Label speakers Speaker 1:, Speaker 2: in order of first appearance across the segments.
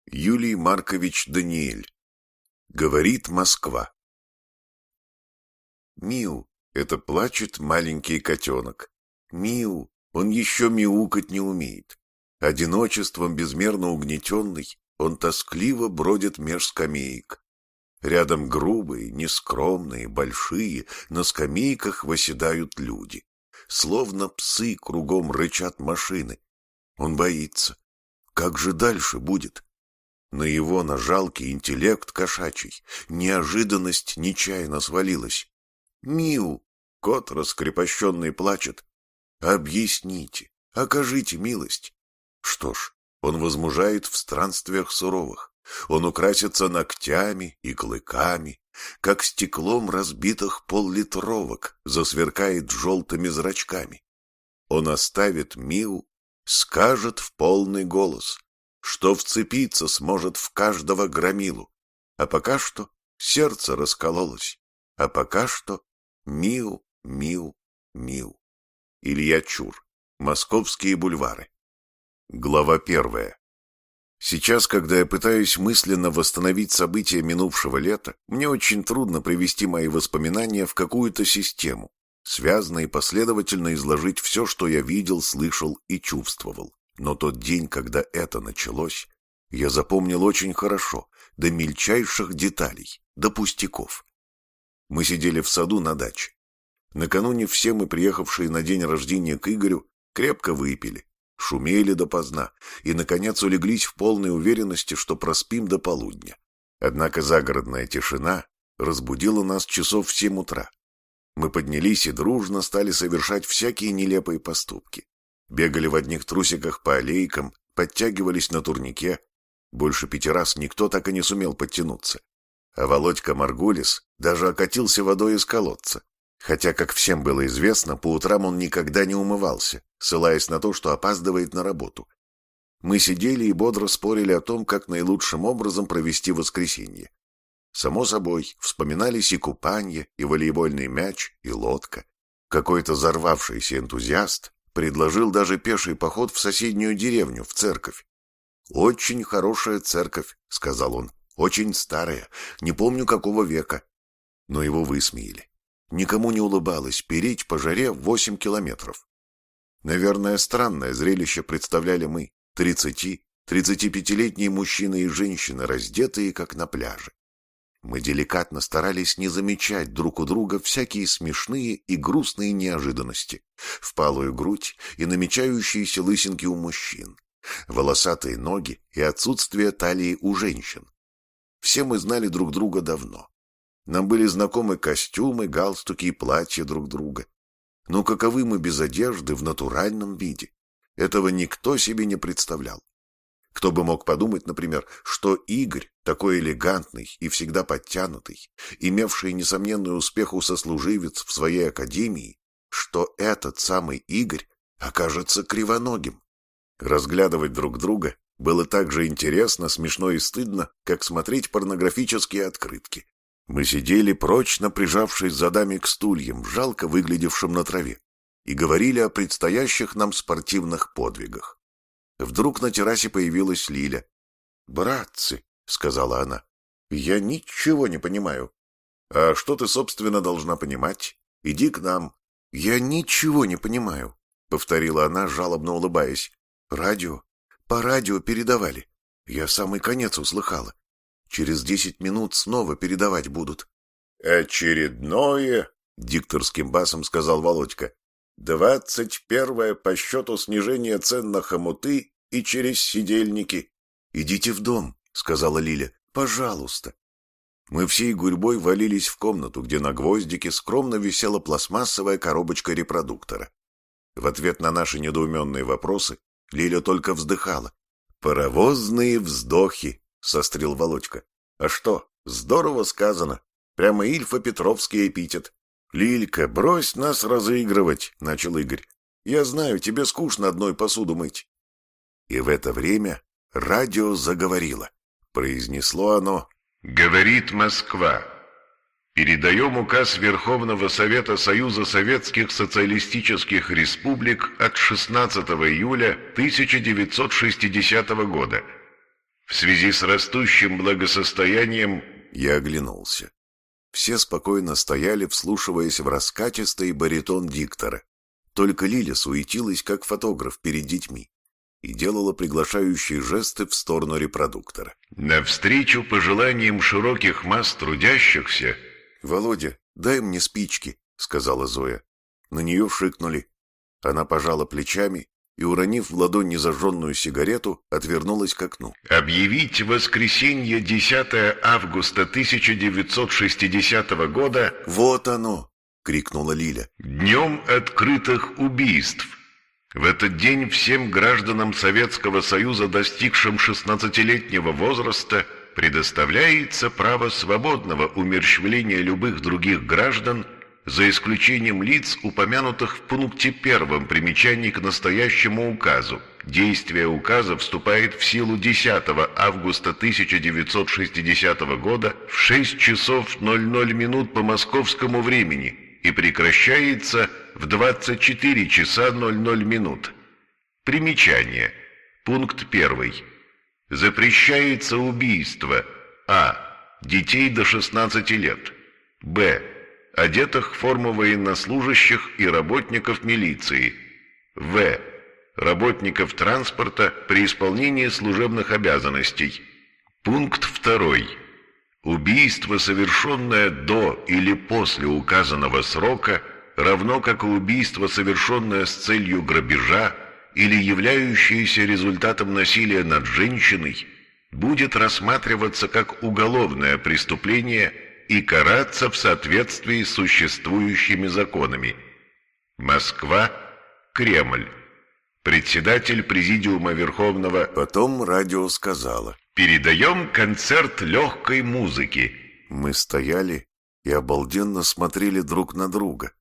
Speaker 1: Юлий Маркович Даниэль. Говорит Москва. Миу, это плачет маленький котенок. Миу, он еще мяукать не умеет. Одиночеством безмерно угнетенный, он тоскливо бродит меж скамеек. Рядом грубые, нескромные, большие, на скамейках восседают люди. Словно псы кругом рычат машины. Он боится. Как же дальше будет? На его жалкий интеллект кошачий неожиданность нечаянно свалилась. «Миу!» — кот раскрепощенный плачет. «Объясните, окажите милость». Что ж, он возмужает в странствиях суровых. Он украсится ногтями и клыками, как стеклом разбитых поллитровок, засверкает желтыми зрачками. Он оставит Миу, скажет в полный голос, что вцепиться сможет в каждого громилу. А пока что сердце раскололось. А пока что Миу, Миу, Миу. Илья Чур. Московские бульвары. Глава 1. Сейчас, когда я пытаюсь мысленно восстановить события минувшего лета, мне очень трудно привести мои воспоминания в какую-то систему, связно и последовательно изложить все, что я видел, слышал и чувствовал. Но тот день, когда это началось, я запомнил очень хорошо, до мельчайших деталей, до пустяков. Мы сидели в саду на даче. Накануне все мы, приехавшие на день рождения к Игорю, крепко выпили, шумели допоздна и, наконец, улеглись в полной уверенности, что проспим до полудня. Однако загородная тишина разбудила нас часов в 7 утра. Мы поднялись и дружно стали совершать всякие нелепые поступки. Бегали в одних трусиках по аллейкам, подтягивались на турнике. Больше 5 раз никто так и не сумел подтянуться. А Володька Маргулис даже окатился водой из колодца. Хотя, как всем было известно, по утрам он никогда не умывался, ссылаясь на то, что опаздывает на работу. Мы сидели и бодро спорили о том, как наилучшим образом провести воскресенье. Само собой, вспоминались и купанье, и волейбольный мяч, и лодка. Какой-то взорвавшийся энтузиаст предложил даже пеший поход в соседнюю деревню, в церковь. «Очень хорошая церковь», — сказал он, — «очень старая, не помню какого века». Но его высмеяли. Никому не улыбалось переть по жаре 8 километров. Наверное, странное зрелище представляли мы, 30-35-летние мужчины и женщины, раздетые, как на пляже. Мы деликатно старались не замечать друг у друга всякие смешные и грустные неожиданности, впалую грудь и намечающиеся лысинки у мужчин, волосатые ноги и отсутствие талии у женщин. Все мы знали друг друга давно. Нам были знакомы костюмы, галстуки и платья друг друга. Но каковы мы без одежды в натуральном виде? Этого никто себе не представлял. Кто бы мог подумать, например, что Игорь, такой элегантный и всегда подтянутый, имевший несомненный успех у сослуживец в своей академии, что этот самый Игорь окажется кривоногим. Разглядывать друг друга было так же интересно, смешно и стыдно, как смотреть порнографические открытки. Мы сидели, прочно прижавшись задами к стульям, жалко выглядевшим на траве, и говорили о предстоящих нам спортивных подвигах. Вдруг на террасе появилась Лиля. «Братцы», — сказала она, — «я ничего не понимаю». «А что ты, собственно, должна понимать? Иди к нам». «Я ничего не понимаю», — повторила она, жалобно улыбаясь. «Радио? По радио передавали. Я самый конец услыхала. Через 10 минут снова передавать будут». «Очередное», — дикторским басом сказал Володька, 21-е по счету снижение цен на хомуты и через сидельники. «Идите в дом», — сказала Лиля, — «пожалуйста». Мы всей гурьбой валились в комнату, где на гвоздике скромно висела пластмассовая коробочка репродуктора. В ответ на наши недоуменные вопросы Лиля только вздыхала. «Паровозные вздохи», — сострил Володька. «А что, здорово сказано. Прямо Ильфа-Петровский эпитет». «Лилька, брось нас разыгрывать», — начал Игорь. «Я знаю, тебе скучно одной посуду мыть». И в это время радио заговорило. Произнесло оно:
Speaker 2: «Говорит Москва. Передаем указ Верховного Совета Союза Советских Социалистических Республик от 16 июля 1960 года. В связи с растущим благосостоянием...
Speaker 1: Я оглянулся. Все спокойно стояли, вслушиваясь в раскатистый баритон диктора. Только Лиля суетилась, как фотограф перед детьми, и делала приглашающие жесты в сторону репродуктора.
Speaker 2: Навстречу пожеланиям широких масс трудящихся...
Speaker 1: «Володя, дай мне спички», — сказала Зоя. На нее шикнули. Она пожала плечами и, уронив в ладонь незажженную сигарету, отвернулась к окну.
Speaker 2: «Объявить воскресенье 10 августа 1960 года...»
Speaker 1: «Вот оно!» — крикнула Лиля.
Speaker 2: «Днем открытых убийств. В этот день всем гражданам Советского Союза, достигшим 16-летнего возраста, предоставляется право свободного умерщвления любых других граждан, за исключением лиц, упомянутых в пункте 1 примечаний к настоящему указу. Действие указа вступает в силу 10 августа 1960 года в 6 часов 00 минут по московскому времени и прекращается в 24 часа 00 минут. Примечание. Пункт 1. Запрещается убийство а. детей до 16 лет, б. одетых в форму военнослужащих и работников милиции, в. работников транспорта при исполнении служебных обязанностей. Пункт 2. Убийство, совершенное до или после указанного срока, равно как и убийство, совершенное с целью грабежа или являющееся результатом насилия над женщиной, будет рассматриваться как уголовное преступление и караться в соответствии с существующими законами. Москва, Кремль. Председатель Президиума Верховного...
Speaker 1: Потом радио сказала:
Speaker 2: «Передаем концерт легкой музыки».
Speaker 1: Мы стояли и обалденно смотрели друг на друга.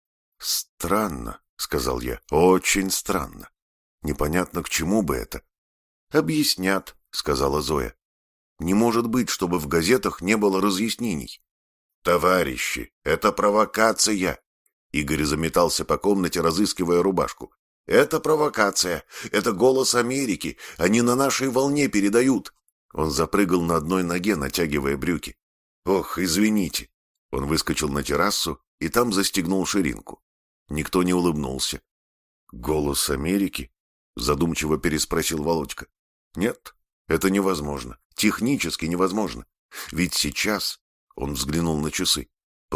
Speaker 1: «Странно», — сказал я, — «очень странно. Непонятно, к чему бы это». «Объяснят», — сказала Зоя. «Не может быть, чтобы в газетах не было разъяснений». «Товарищи, это провокация!» Игорь заметался по комнате, разыскивая рубашку. «Это провокация! Это голос Америки! Они на нашей волне передают!» Он запрыгал на одной ноге, натягивая брюки. «Ох, извините!» Он выскочил на террасу и там застегнул ширинку. Никто не улыбнулся. «Голос Америки?» — задумчиво переспросил Володька. «Нет, это невозможно. Технически невозможно. Ведь сейчас...» — он взглянул на часы.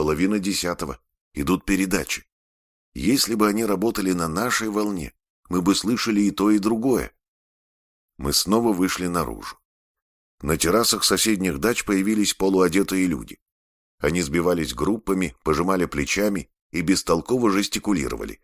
Speaker 1: 9:30. Идут передачи. Если бы они работали на нашей волне, мы бы слышали и то, и другое. Мы снова вышли наружу. На террасах соседних дач появились полуодетые люди. Они сбивались группами, пожимали плечами и бестолково жестикулировали.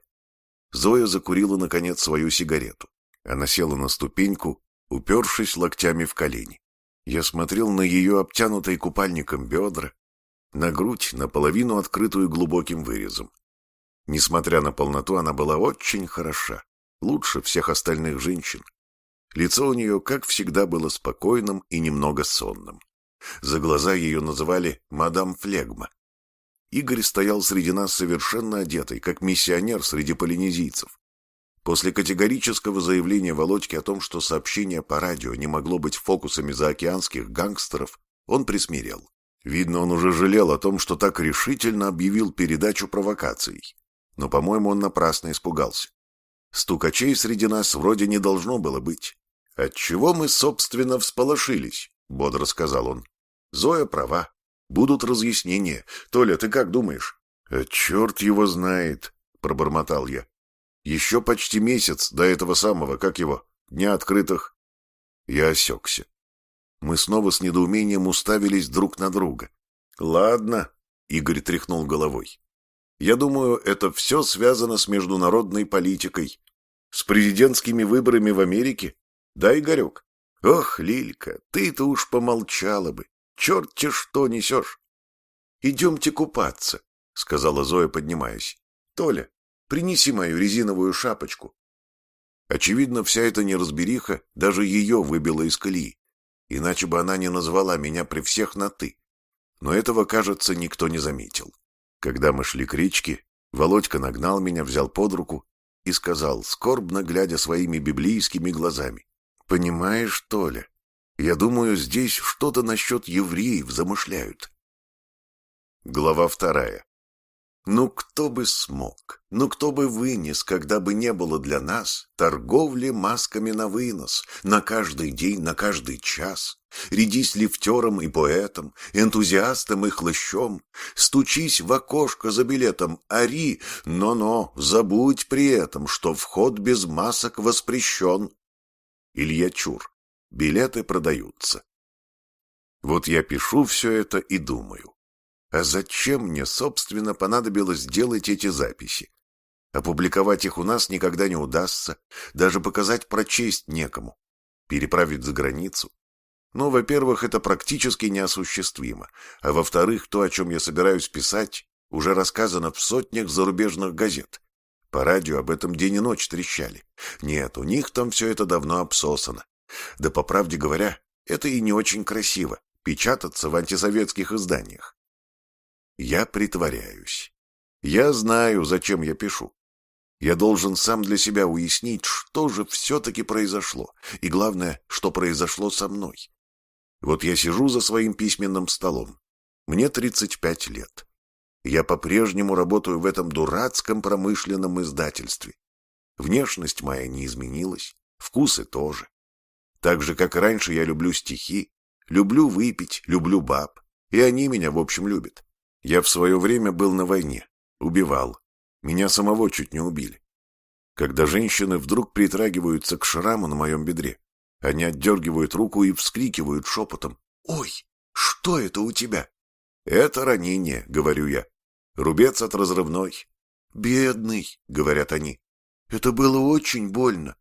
Speaker 1: Зоя закурила, наконец, свою сигарету. Она села на ступеньку, упершись локтями в колени. Я смотрел на ее обтянутые купальником бедра, на грудь, наполовину открытую глубоким вырезом. Несмотря на полноту, она была очень хороша, лучше всех остальных женщин. Лицо у нее, как всегда, было спокойным и немного сонным. За глаза ее называли «мадам Флегма». Игорь стоял среди нас совершенно одетый, как миссионер среди полинезийцев. После категорического заявления Володьки о том, что сообщение по радио не могло быть фокусами заокеанских гангстеров, он присмирел. Видно, он уже жалел о том, что так решительно объявил передачу провокацией. Но, по-моему, он напрасно испугался. Стукачей среди нас вроде не должно было быть. «Отчего мы, собственно, всполошились?» — бодро сказал он. «Зоя права. Будут разъяснения. Толя, ты как думаешь?» «Черт его знает», — пробормотал я. «Еще почти месяц до этого самого, как его, дня открытых...» Я осекся. Мы снова с недоумением уставились друг на друга. «Ладно», — Игорь тряхнул головой. «Я думаю, это все связано с международной политикой. С президентскими выборами в Америке. Да, Игорек? Ох, Лилька, ты-то уж помолчала бы. Черт те что несешь!» «Идемте купаться», — сказала Зоя, поднимаясь. «Толя, принеси мою резиновую шапочку». Очевидно, вся эта неразбериха даже ее выбила из колеи. Иначе бы она не назвала меня при всех на «ты». Но этого, кажется, никто не заметил. Когда мы шли к речке, Володька нагнал меня, взял под руку и сказал, скорбно глядя своими библейскими глазами: «Понимаешь, Толя, Я думаю, здесь что-то насчет евреев замышляют. Глава 2. Ну кто бы смог, ну кто бы вынес, когда бы не было для нас торговли масками на вынос, на каждый день, на каждый час. Рядись лифтером и поэтом, энтузиастом и хлыщом, стучись в окошко за билетом, ори, но забудь при этом, что вход без масок воспрещен. Илья Чур. Билеты продаются. Вот я пишу все это и думаю. А зачем мне, собственно, понадобилось делать эти записи? Опубликовать их у нас никогда не удастся, даже показать прочесть некому. Переправить за границу? Ну, во-первых, это практически неосуществимо, а во-вторых, то, о чем я собираюсь писать, уже рассказано в сотнях зарубежных газет. По радио об этом день и ночь трещали. Нет, у них там все это давно обсосано. Да, по правде говоря, это и не очень красиво — печататься в антисоветских изданиях. Я притворяюсь. Я знаю, зачем я пишу. Я должен сам для себя уяснить, что же все-таки произошло, и главное, что произошло со мной. Вот я сижу за своим письменным столом. Мне 35 лет. Я по-прежнему работаю в этом дурацком промышленном издательстве. Внешность моя не изменилась, вкусы тоже. Так же, как и раньше, я люблю стихи, люблю выпить, люблю баб, и они меня, в общем, любят. Я в свое время был на войне, убивал. Меня самого чуть не убили. Когда женщины вдруг притрагиваются к шраму на моем бедре, они отдергивают руку и вскрикивают шепотом: «Ой, что это у тебя?» «Это ранение», — говорю я. «Рубец от разрывной». «Бедный», — говорят они. «Это было очень больно».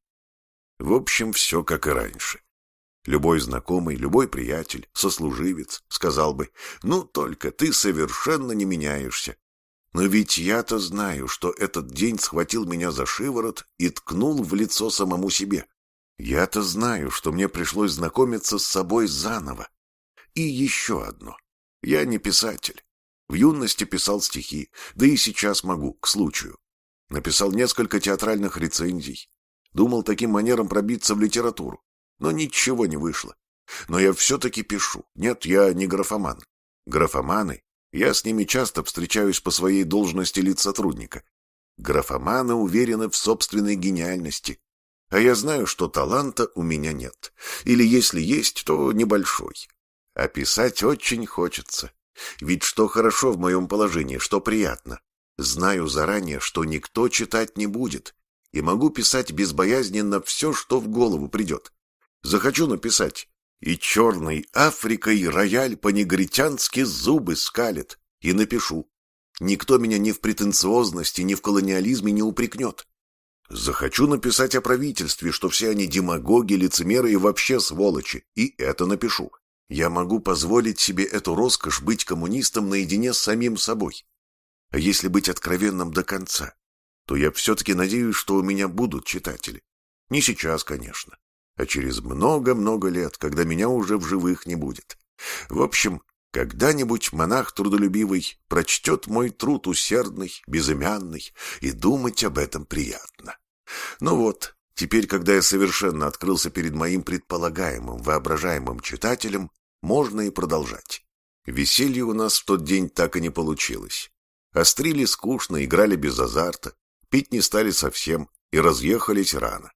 Speaker 1: В общем, все как и раньше. Любой знакомый, любой приятель, сослуживец сказал бы: «Ну, только ты совершенно не меняешься». Но ведь я-то знаю, что этот день схватил меня за шиворот и ткнул в лицо самому себе. Я-то знаю, что мне пришлось знакомиться с собой заново. И еще одно. Я не писатель. В юности писал стихи, да и сейчас могу, к случаю. Написал несколько театральных рецензий. Думал таким манером пробиться в литературу. Но ничего не вышло. Но я все-таки пишу. Нет, я не графоман. Графоманы, я с ними часто встречаюсь по своей должности лицотрудника. Графоманы уверены в собственной гениальности. А я знаю, что таланта у меня нет. Или если есть, то небольшой. А писать очень хочется. Ведь что хорошо в моем положении, что приятно. Знаю заранее, что никто читать не будет. И могу писать безбоязненно все, что в голову придет. Захочу написать: «И черной Африкой рояль по-негритянски зубы скалит», и напишу. Никто меня ни в претенциозности, ни в колониализме не упрекнет. Захочу написать о правительстве, что все они демагоги, лицемеры и вообще сволочи, и это напишу. Я могу позволить себе эту роскошь быть коммунистом наедине с самим собой. А если быть откровенным до конца, то я все-таки надеюсь, что у меня будут читатели. Не сейчас, конечно, а через много-много лет, когда меня уже в живых не будет. В общем, когда-нибудь монах трудолюбивый прочтет мой труд усердный, безымянный, и думать об этом приятно. Ну вот, теперь, когда я совершенно открылся перед моим предполагаемым, воображаемым читателем, можно и продолжать. Веселье у нас в тот день так и не получилось. Острили скучно, играли без азарта, пить не стали совсем и разъехались рано.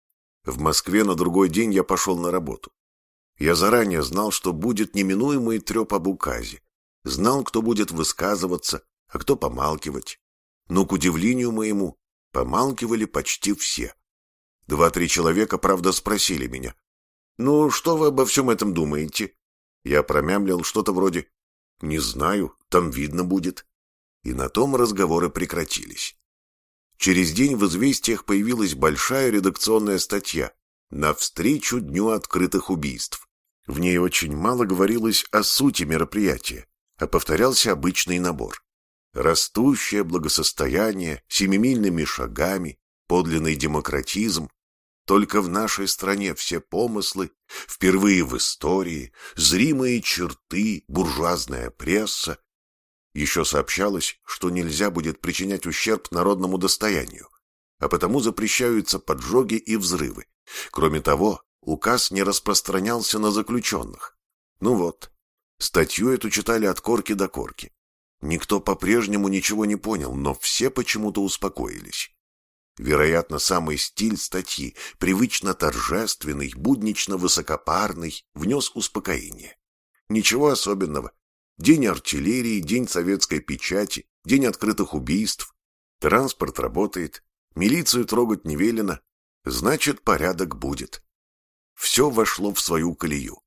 Speaker 1: В Москве на другой день я пошел на работу. Я заранее знал, что будет неминуемый треп об указе. Знал, кто будет высказываться, а кто помалкивать. Но, к удивлению моему, помалкивали почти все. 2-3 человека, правда, спросили меня: «Ну, что вы обо всем этом думаете?» Я промямлил что-то вроде: «Не знаю, там видно будет». И на том разговоры прекратились. Через день в «Известиях» появилась большая редакционная статья «Навстречу Дню открытых убийств». В ней очень мало говорилось о сути мероприятия, а повторялся обычный набор. Растущее благосостояние, семимильными шагами, подлинный демократизм. Только в нашей стране все помыслы, впервые в истории, зримые черты, буржуазная пресса. Еще сообщалось, что нельзя будет причинять ущерб народному достоянию, а потому запрещаются поджоги и взрывы. Кроме того, указ не распространялся на заключенных. Ну вот, статью эту читали от корки до корки. Никто по-прежнему ничего не понял, но все почему-то успокоились. Вероятно, самый стиль статьи, привычно торжественный, буднично высокопарный, внес успокоение. Ничего особенного. День артиллерии, день советской печати, день открытых убийств. Транспорт работает, милицию трогать не велено. Значит, порядок будет. Все вошло в свою колею.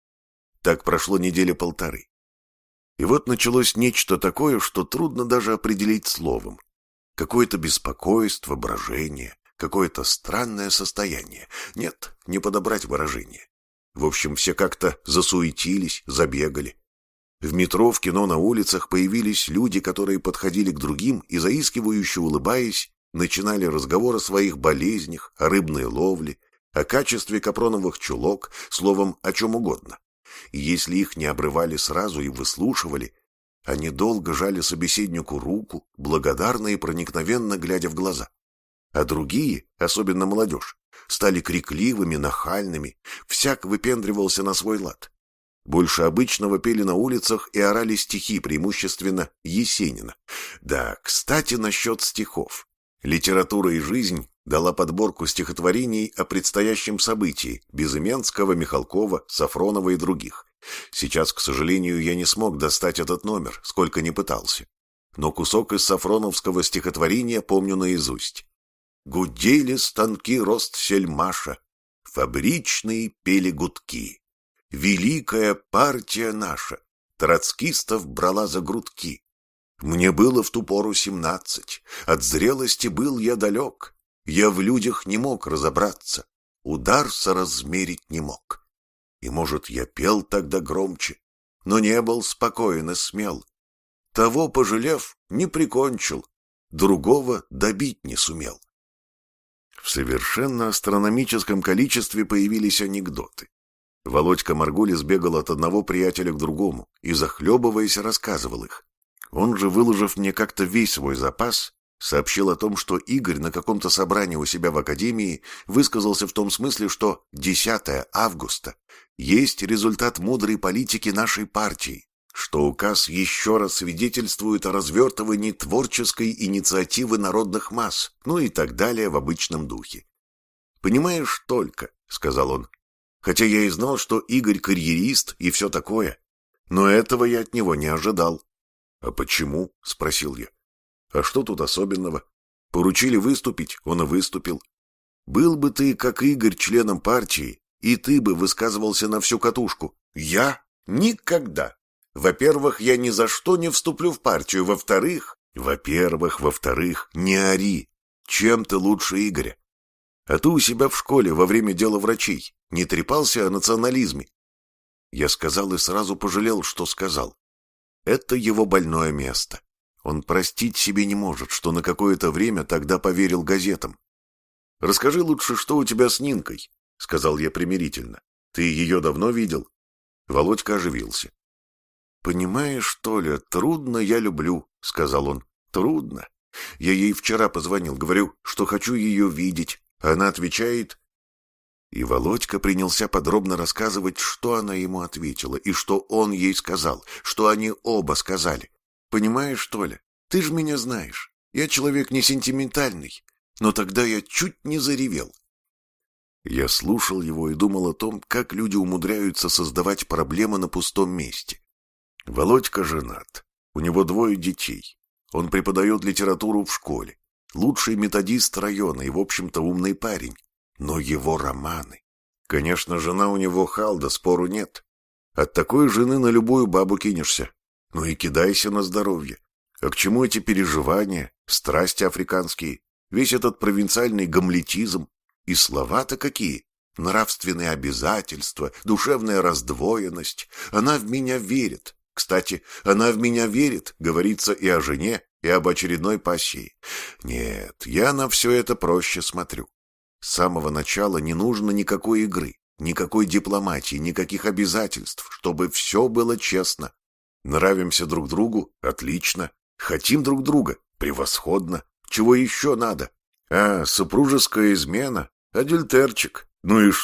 Speaker 1: Так прошло недели полторы. И вот началось нечто такое, что трудно даже определить словом. Какое-то беспокойство, брожение, какое-то странное состояние. Нет, не подобрать выражение. В общем, все как-то засуетились, забегали. В метро, в кино, на улицах появились люди, которые подходили к другим и, заискивающе улыбаясь, начинали разговор о своих болезнях, о рыбной ловле, о качестве капроновых чулок, словом, о чем угодно. И если их не обрывали сразу и выслушивали, они долго жали собеседнику руку, благодарно и проникновенно глядя в глаза. А другие, особенно молодежь, стали крикливыми, нахальными, всяк выпендривался на свой лад. Больше обычного пели на улицах и орали стихи, преимущественно Есенина. Да, кстати, насчет стихов. «Литература и жизнь» дала подборку стихотворений о предстоящем событии Безыменского, Михалкова, Сафронова и других. Сейчас, к сожалению, я не смог достать этот номер, сколько ни пытался. Но кусок из сафроновского стихотворения помню наизусть. «Гудели станки Ростсельмаша, фабричные пели гудки. Великая партия наша троцкистов брала за грудки. Мне было в ту пору 17, от зрелости был я далек. Я в людях не мог разобраться, удар соразмерить не мог. И, может, я пел тогда громче, но не был спокоен и смел. Того, пожалев, не прикончил, другого добить не сумел». В совершенно астрономическом количестве появились анекдоты. Володька Маргулис бегал от одного приятеля к другому и, захлебываясь, рассказывал их. Он же, выложив мне как-то весь свой запас, сообщил о том, что Игорь на каком-то собрании у себя в академии высказался в том смысле, что 10 августа есть результат мудрой политики нашей партии, что указ еще раз свидетельствует о развертывании творческой инициативы народных масс, ну и так далее в обычном духе. «Понимаешь только», — сказал он, — «хотя я и знал, что Игорь карьерист и все такое, но этого я от него не ожидал». «А почему?» — спросил я. «А что тут особенного? Поручили выступить, он и выступил. Был бы ты, как Игорь, членом партии, и ты бы высказывался на всю катушку. Я? Никогда. Во-первых, я ни за что не вступлю в партию. Во-вторых, не ори. Чем ты лучше Игоря? А ты у себя в школе во время дела врачей не трепался о национализме?» Я сказал и сразу пожалел, что сказал. Это его больное место. Он простить себе не может, что на какое-то время тогда поверил газетам. «Расскажи лучше, что у тебя с Нинкой», — сказал я примирительно. «Ты ее давно видел?» Володька оживился. «Понимаешь, Толя, трудно я люблю», — сказал он. «Трудно. Я ей вчера позвонил, говорю, что хочу ее видеть. А она отвечает...» И Володька принялся подробно рассказывать, что она ему ответила, и что он ей сказал, что они оба сказали. «Понимаешь, Толя, ты же меня знаешь. Я человек не сентиментальный, но тогда я чуть не заревел». Я слушал его и думал о том, как люди умудряются создавать проблемы на пустом месте. Володька женат, у него 2 детей, он преподает литературу в школе, лучший методист района и, в общем-то, умный парень. Но его романы... Конечно, жена у него халда, спору нет. От такой жены на любую бабу кинешься. Ну и кидайся на здоровье. А к чему эти переживания, страсти африканские, весь этот провинциальный гамлетизм? И слова-то какие? Нравственные обязательства, душевная раздвоенность. Она в меня верит. Кстати, она в меня верит, говорится и о жене, и об очередной пассии. Нет, я на все это проще смотрю. С самого начала не нужно никакой игры, никакой дипломатии, никаких обязательств, чтобы все было честно. Нравимся друг другу? Отлично. Хотим друг друга? Превосходно. Чего еще надо? А, супружеская измена? Адюльтерчик. Ну и что?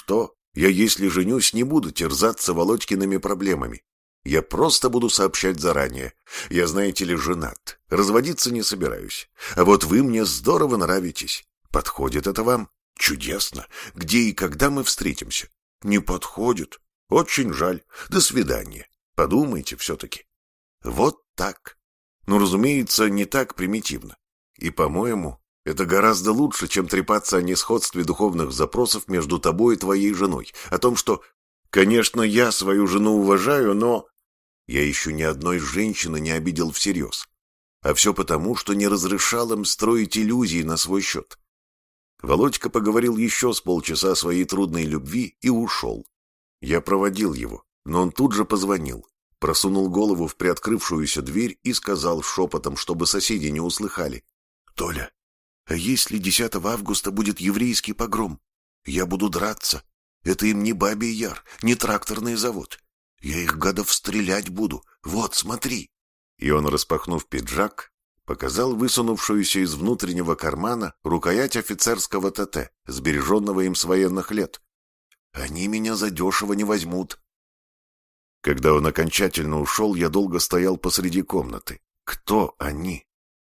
Speaker 1: Я, если женюсь, не буду терзаться Володькиными проблемами. Я просто буду сообщать заранее. Я, знаете ли, женат. Разводиться не собираюсь. А вот вы мне здорово нравитесь. Подходит это вам? Чудесно. Где и когда мы встретимся? Не подходит. Очень жаль. До свидания. Подумайте все-таки. Вот так. Ну, разумеется, не так примитивно. И, по-моему, это гораздо лучше, чем трепаться о несходстве духовных запросов между тобой и твоей женой. О том, что, конечно, я свою жену уважаю, но... Я еще ни одной женщины не обидел всерьез. А все потому, что не разрешал им строить иллюзии на свой счет. Володька поговорил еще с полчаса о своей трудной любви и ушел. Я проводил его, но он тут же позвонил, просунул голову в приоткрывшуюся дверь и сказал шепотом, чтобы соседи не услыхали: «Толя, а если 10 августа будет еврейский погром? Я буду драться. Это им не Бабий Яр, не тракторный завод. Я их, гадов, стрелять буду. Вот, смотри». И он, распахнув пиджак, показал высунувшуюся из внутреннего кармана рукоять офицерского ТТ, сбереженного им с военных лет. «Они меня задешево не возьмут». Когда он окончательно ушел, я долго стоял посреди комнаты. Кто они?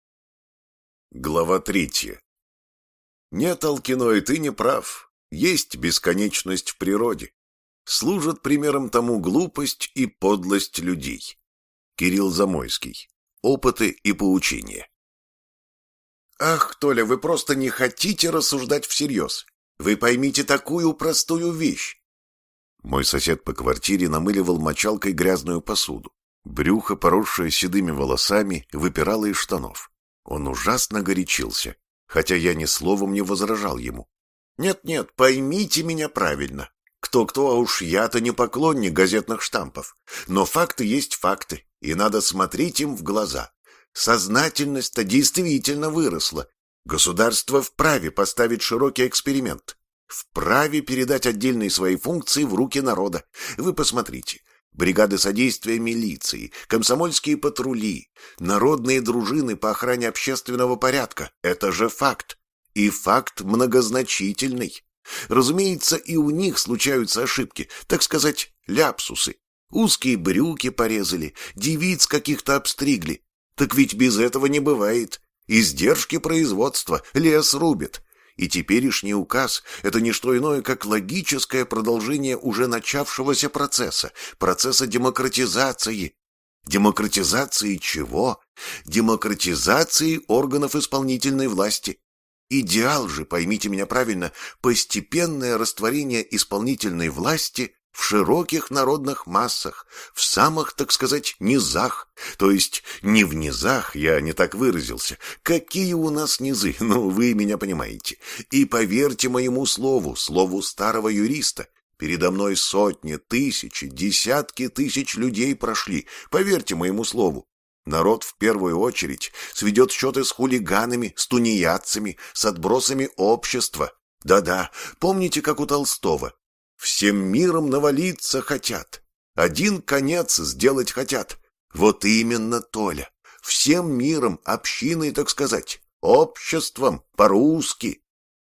Speaker 1: Глава 3. Нет, Алкиной, ты не прав. Есть бесконечность в природе. Служат примером тому глупость и подлость людей. Кирилл Замойский. Опыты и поучения. Ах, Толя, вы просто не хотите рассуждать всерьез. Вы поймите такую простую вещь. Мой сосед по квартире намыливал мочалкой грязную посуду. Брюхо, поросшее седыми волосами, выпирало из штанов. Он ужасно горячился, хотя я ни словом не возражал ему. Нет-нет, поймите меня правильно. Кто-кто, а уж я-то не поклонник газетных штампов. Но факты есть факты, и надо смотреть им в глаза. Сознательность-то действительно выросла. Государство вправе поставить широкий эксперимент. Вправе передать отдельные свои функции в руки народа. Вы посмотрите. Бригады содействия милиции, комсомольские патрули, народные дружины по охране общественного порядка. Это же факт. И факт многозначительный. Разумеется, и у них случаются ошибки, так сказать, ляпсусы. Узкие брюки порезали, девиц каких-то обстригли. Так ведь без этого не бывает. Издержки производства, лес рубит. И теперешний указ – это не что иное, как логическое продолжение уже начавшегося процесса, процесса демократизации. Демократизации чего? Демократизации органов исполнительной власти. Идеал же, поймите меня правильно, постепенное растворение исполнительной власти в широких народных массах, в самых, так сказать, низах. То есть не в низах, я не так выразился. Какие у нас низы? Ну, вы меня понимаете. И поверьте моему слову, слову старого юриста, передо мной сотни, тысячи, десятки тысяч людей прошли. Поверьте моему слову. Народ в первую очередь сведет счеты с хулиганами, с тунеядцами, с отбросами общества. Да-да, помните, как у Толстого? Всем миром навалиться хотят. Один конец сделать хотят. Вот именно, Толя. Всем миром, общиной, так сказать. Обществом, по-русски.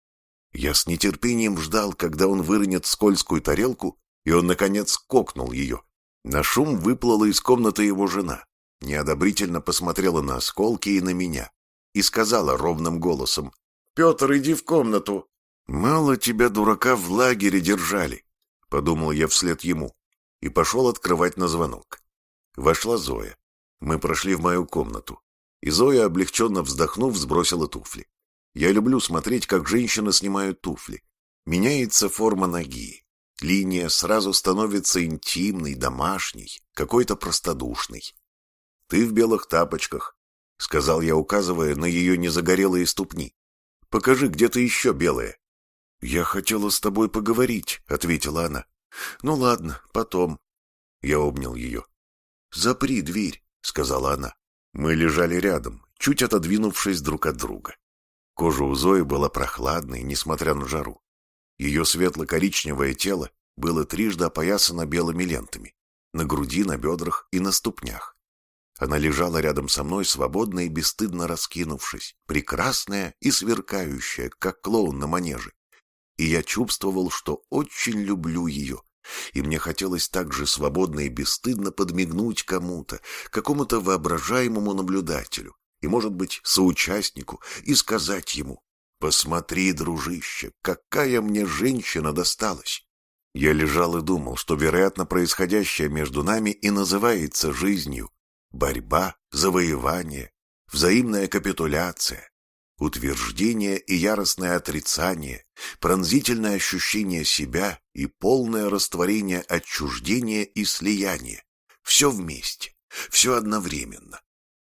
Speaker 1: Я с нетерпением ждал, когда он выронит скользкую тарелку, и он, наконец, кокнул ее. На шум выплыла из комнаты его жена. Неодобрительно посмотрела на осколки и на меня. И сказала ровным голосом: «Петр, иди в комнату». «Мало тебя, дурака, в лагере держали», — подумал я вслед ему, и пошел открывать на звонок. Вошла Зоя. Мы прошли в мою комнату, и Зоя, облегченно вздохнув, сбросила туфли. Я люблю смотреть, как женщины снимают туфли. Меняется форма ноги. Линия сразу становится интимной, домашней, какой-то простодушной. «Ты в белых тапочках», — сказал я, указывая на ее незагорелые ступни. «Покажи, где ты еще белая». «Я хотела с тобой поговорить», — ответила она. «Ну ладно, потом». Я обнял ее. «Запри дверь», — сказала она. Мы лежали рядом, чуть отодвинувшись друг от друга. Кожа у Зои была прохладной, несмотря на жару. Ее светло-коричневое тело было трижды опоясано белыми лентами. На груди, на бедрах и на ступнях. Она лежала рядом со мной, свободно и бесстыдно раскинувшись, прекрасная и сверкающая, как клоун на манеже. и я чувствовал, что очень люблю ее. И мне хотелось так же свободно и бесстыдно подмигнуть кому-то, какому-то воображаемому наблюдателю, и, может быть, соучастнику, и сказать ему: «Посмотри, дружище, какая мне женщина досталась!» Я лежал и думал, что, вероятно, происходящее между нами и называется жизнью. Борьба, завоевание, взаимная капитуляция, утверждение и яростное отрицание, пронзительное ощущение себя и полное растворение отчуждения и слияния. Все вместе, все одновременно.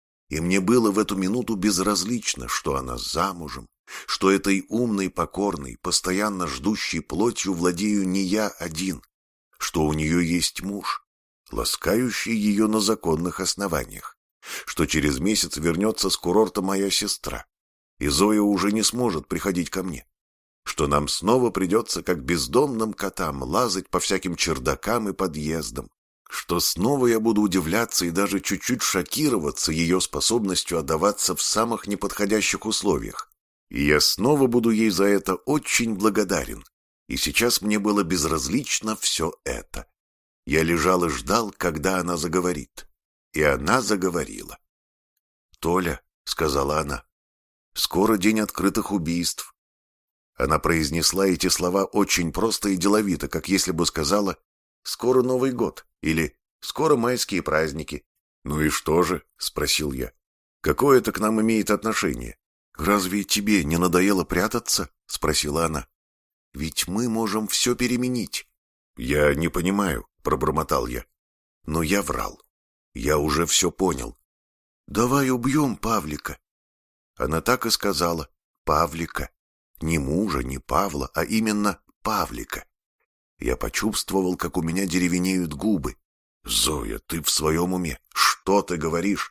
Speaker 1: И мне было в эту минуту безразлично, что она замужем, что этой умной, покорной, постоянно ждущей плотью владею не я один, что у нее есть муж, ласкающий ее на законных основаниях, что через месяц вернется с курорта моя сестра, и Зоя уже не сможет приходить ко мне, что нам снова придется, как бездомным котам, лазать по всяким чердакам и подъездам, что снова я буду удивляться и даже чуть-чуть шокироваться ее способностью отдаваться в самых неподходящих условиях. И я снова буду ей за это очень благодарен. И сейчас мне было безразлично все это. Я лежал и ждал, когда она заговорит. И она заговорила. «Толя», — сказала она, — «скоро день открытых убийств». Она произнесла эти слова очень просто и деловито, как если бы сказала: «Скоро Новый год» или «Скоро майские праздники». «Ну и что же?» — спросил я. «Какое это к нам имеет отношение?» «Разве тебе не надоело прятаться?» — спросила она. «Ведь мы можем все переменить». «Я не понимаю», — пробормотал я. Но я врал. Я уже все понял. «Давай убьем Павлика». Она так и сказала: «Павлика». Не мужа, не Павла, а именно Павлика. Я почувствовал, как у меня деревенеют губы. «Зоя, ты в своем уме? Что ты говоришь?»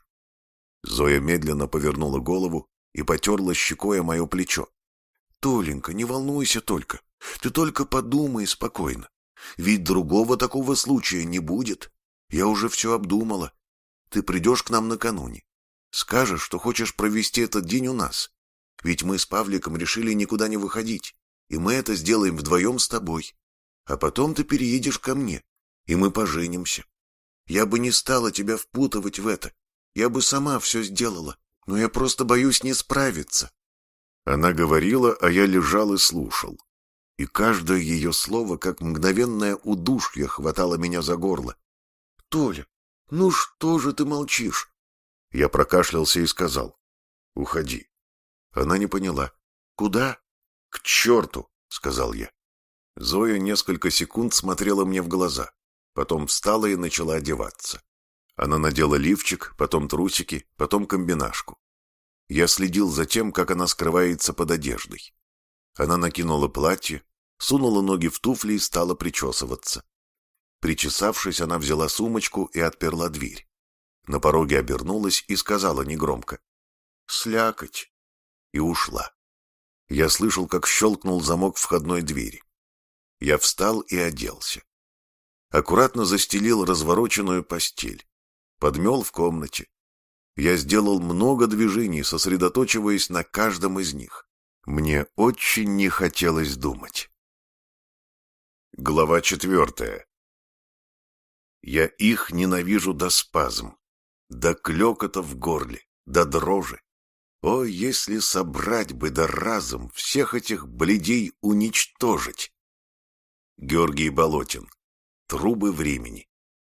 Speaker 1: Зоя медленно повернула голову и потерла щекой о мое плечо. «Толенька, не волнуйся только. Ты только подумай спокойно. Ведь другого такого случая не будет. Я уже все обдумала. Ты придешь к нам накануне. Скажешь, что хочешь провести этот день у нас. Ведь мы с Павликом решили никуда не выходить, и мы это сделаем вдвоем с тобой. А потом ты переедешь ко мне, и мы поженимся. Я бы не стала тебя впутывать в это. Я бы сама все сделала, но я просто боюсь не справиться». Она говорила, а я лежал и слушал. И каждое ее слово, как мгновенное удушье, хватало меня за горло. «Толя, ну что же ты молчишь?» Я прокашлялся и сказал: «Уходи». Она не поняла. «Куда?» «К черту», — сказал я. Зоя несколько секунд смотрела мне в глаза, потом встала и начала одеваться. Она надела лифчик, потом трусики, потом комбинашку. Я следил за тем, как она скрывается под одеждой. Она накинула платье, сунула ноги в туфли и стала причесываться. Причесавшись, она взяла сумочку и отперла дверь. На пороге обернулась и сказала негромко: «Слякоть», и ушла. Я слышал, как щелкнул замок входной двери. Я встал и оделся. Аккуратно застелил развороченную постель. Подмел в комнате. Я сделал много движений, сосредоточиваясь на каждом из них. Мне очень не хотелось думать. Глава 4. Я их ненавижу до спазм, до клёкота в горле, до дрожи. О, если собрать бы да разом всех этих блядей уничтожить! Георгий Болотин. Трубы времени.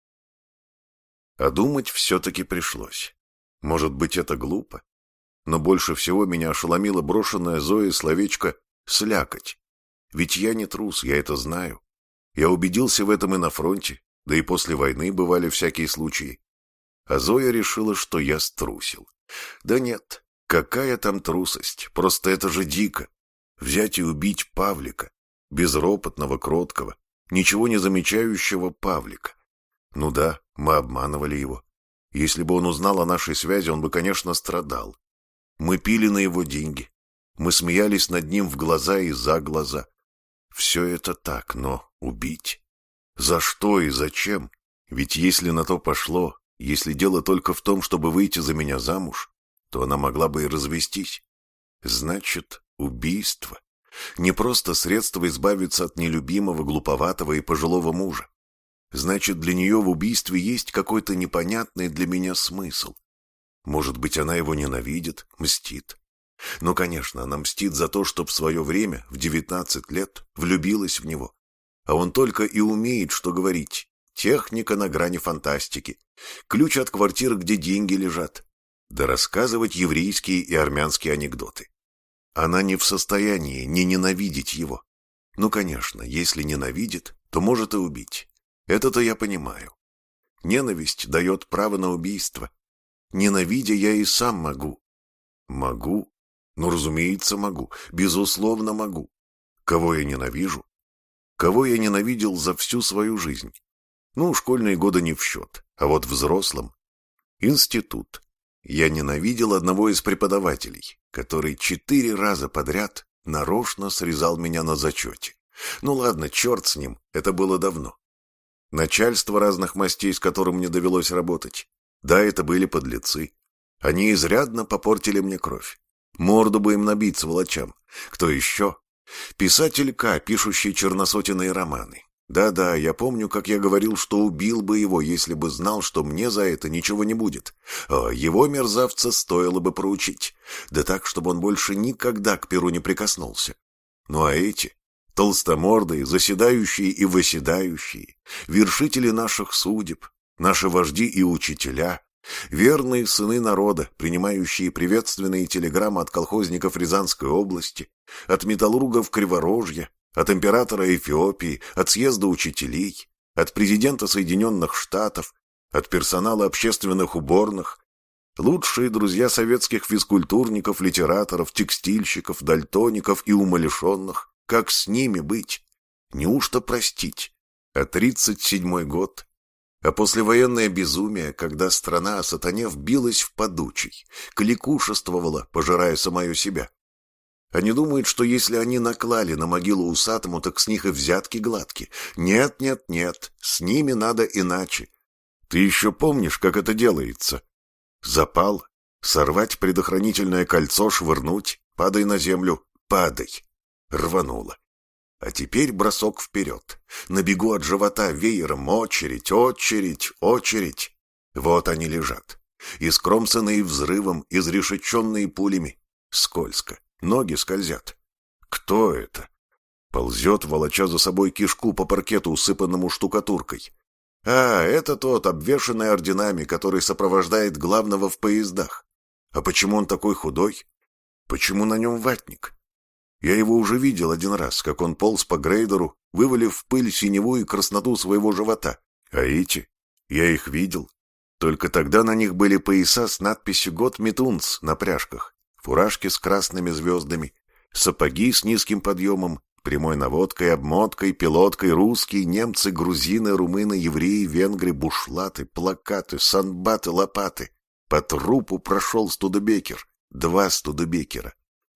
Speaker 1: А думать все-таки пришлось. Может быть, это глупо, но больше всего меня ошеломило брошенное Зоей словечко «слякоть». Ведь я не трус, я это знаю. Я убедился в этом и на фронте, да и после войны бывали всякие случаи. А Зоя решила, что я струсил. Да нет, какая там трусость, просто это же дико. Взять и убить Павлика, безропотного, кроткого, ничего не замечающего Павлика. Ну да, мы обманывали его. Если бы он узнал о нашей связи, он бы, конечно, страдал. Мы пили на его деньги. Мы смеялись над ним в глаза и за глаза. Все это так, но убить? За что и зачем? Ведь если на то пошло, если дело только в том, чтобы выйти за меня замуж, то она могла бы и развестись. Значит, убийство. Не просто средство избавиться от нелюбимого, глуповатого и пожилого мужа. Значит, для нее в убийстве есть какой-то непонятный для меня смысл. Может быть, она его ненавидит, мстит. Ну, конечно, она мстит за то, что в свое время, в 19 лет, влюбилась в него. А он только и умеет, что говорить. Техника на грани фантастики. Ключ от квартиры, где деньги лежат. Да рассказывать еврейские и армянские анекдоты. Она не в состоянии не ненавидеть его. Ну, конечно, если ненавидит, то может и убить. Это-то я понимаю. Ненависть дает право на убийство. Ненавидя, я и сам могу. Могу? Ну, разумеется, могу. Безусловно, могу. Кого я ненавижу? Кого я ненавидел за всю свою жизнь? Ну, школьные годы не в счет. А вот взрослым. Институт. Я ненавидел одного из преподавателей, который 4 раза подряд нарочно срезал меня на зачете. Ну ладно, черт с ним, это было давно. Начальство разных мастей, с которым мне довелось работать. Да, это были подлецы. Они изрядно попортили мне кровь. Морду бы им набить, сволочам. Кто еще? Писатель К., пишущий черносотенные романы. Да-да, я помню, как я говорил, что убил бы его, если бы знал, что мне за это ничего не будет. А его, мерзавца, стоило бы проучить. Да так, чтобы он больше никогда к перу не прикоснулся. Ну а эти, толстомордые, заседающие и восседающие, вершители наших судеб, наши вожди и учителя, верные сыны народа, принимающие приветственные телеграммы от колхозников Рязанской области, от металлургов Криворожья, от императора Эфиопии, от съезда учителей, от президента Соединенных Штатов, от персонала общественных уборных, лучшие друзья советских физкультурников, литераторов, текстильщиков, дальтоников и умалишенных. Как с ними быть? Неужто простить? А 37-й год? А послевоенное безумие, когда страна, осатанев, билась в подучий, кликушествовала, пожирая самую себя. Они думают, что если они наклали на могилу усатому, так с них и взятки гладки. Нет, нет, нет, с ними надо иначе. Ты еще помнишь, как это делается? Запал, сорвать предохранительное кольцо, швырнуть, падай на землю, падай. Рвануло. А теперь бросок вперед. На бегу от живота веером очередь, очередь, очередь. Вот они лежат. Искромсанные взрывом, изрешеченные пулями. Скользко. Ноги скользят. Кто это? Ползет, волоча за собой кишку по паркету, усыпанному штукатуркой. А, это тот, обвешанный орденами, который сопровождает главного в поездах. А почему он такой худой? Почему на нем ватник? Я его уже видел один раз, как он полз по грейдеру, вывалив в пыль синеву и красноту своего живота. А эти? Я их видел. Только тогда на них были пояса с надписью «Гот Митунц» на пряжках. Фуражки с красными звездами, сапоги с низким подъемом, прямой наводкой, обмоткой, пилоткой, русские, немцы, грузины, румыны, евреи, венгры, бушлаты, плакаты, санбаты, лопаты. По трупу прошел Студебекер, 2 Студебекера,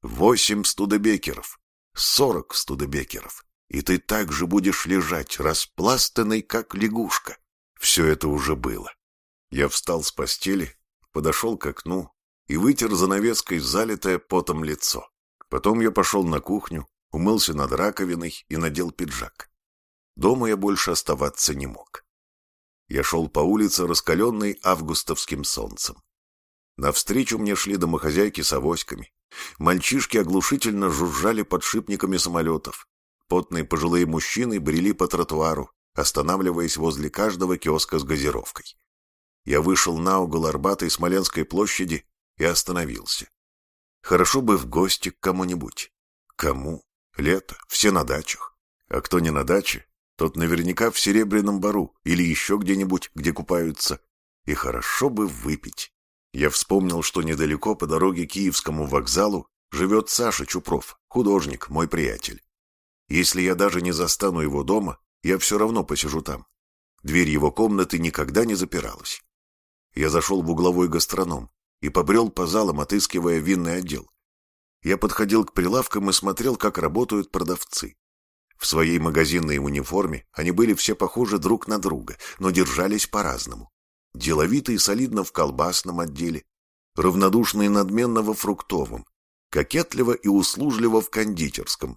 Speaker 1: 8 Студебекеров, 40 Студебекеров. И ты так же будешь лежать, распластанный, как лягушка. Все это уже было. Я встал с постели, подошел к окну и вытер занавеской залитое потом лицо. Потом я пошел на кухню, умылся над раковиной и надел пиджак. Дома я больше оставаться не мог. Я шел по улице, раскаленной августовским солнцем. Навстречу мне шли домохозяйки с авоськами. Мальчишки оглушительно жужжали подшипниками самолетов. Потные пожилые мужчины брели по тротуару, останавливаясь возле каждого киоска с газировкой. Я вышел на угол Арбата Смоленской площади и остановился. Хорошо бы в гости к кому-нибудь. Кому? Лето, все на дачах. А кто не на даче, тот наверняка в Серебряном Бору или еще где-нибудь, где купаются. И хорошо бы выпить. Я вспомнил, что недалеко по дороге к Киевскому вокзалу живет Саша Чупров, художник, мой приятель. Если я даже не застану его дома, я все равно посижу там. Дверь его комнаты никогда не запиралась. Я зашел в угловой гастроном и побрел по залам, отыскивая винный отдел. Я подходил к прилавкам и смотрел, как работают продавцы. В своей магазинной униформе они были все похожи друг на друга, но держались по-разному. Деловито и солидно в колбасном отделе, равнодушно и надменно во фруктовом, кокетливо и услужливо в кондитерском,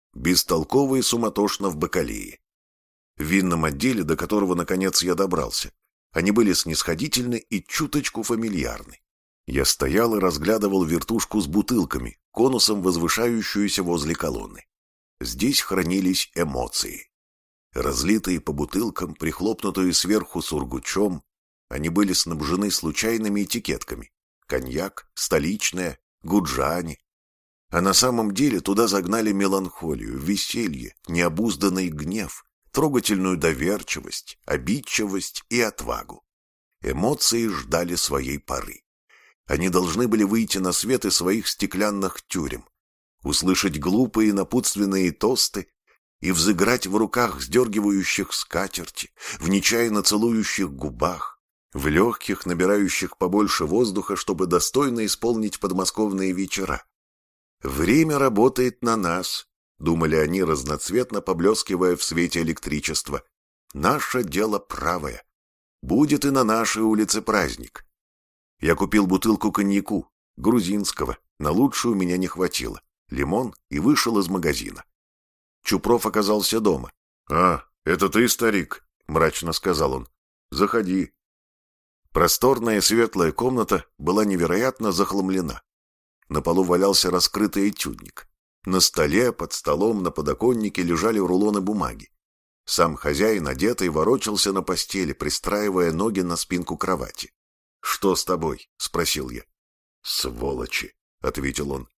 Speaker 1: бестолково и суматошно в бакалее. В винном отделе, до которого, наконец, я добрался, они были снисходительны и чуточку фамильярны. Я стоял и разглядывал вертушку с бутылками, конусом возвышающуюся возле колонны. Здесь хранились эмоции. Разлитые по бутылкам, прихлопнутые сверху сургучом, они были снабжены случайными этикетками: коньяк, столичная, гуджани. А на самом деле туда загнали меланхолию, веселье, необузданный гнев, трогательную доверчивость, обидчивость и отвагу. Эмоции ждали своей поры. Они должны были выйти на свет из своих стеклянных тюрем, услышать глупые напутственные тосты и взыграть в руках сдергивающих скатерти, в нечаянно целующих губах, в легких, набирающих побольше воздуха, чтобы достойно исполнить подмосковные вечера. «Время работает на нас», — думали они, разноцветно поблескивая в свете электричества. «Наше дело правое. Будет и на нашей улице праздник». Я купил бутылку коньяку, грузинского, на лучшую у меня не хватило, лимон, и вышел из магазина. Чупров оказался дома. «А, это ты, старик?» — мрачно сказал он. «Заходи». Просторная светлая комната была невероятно захламлена. На полу валялся раскрытый этюдник. На столе, под столом, на подоконнике лежали рулоны бумаги. Сам хозяин, одетый, ворочался на постели, пристраивая ноги на спинку кровати. «Что с тобой?» — спросил я. «Сволочи!» — ответил он.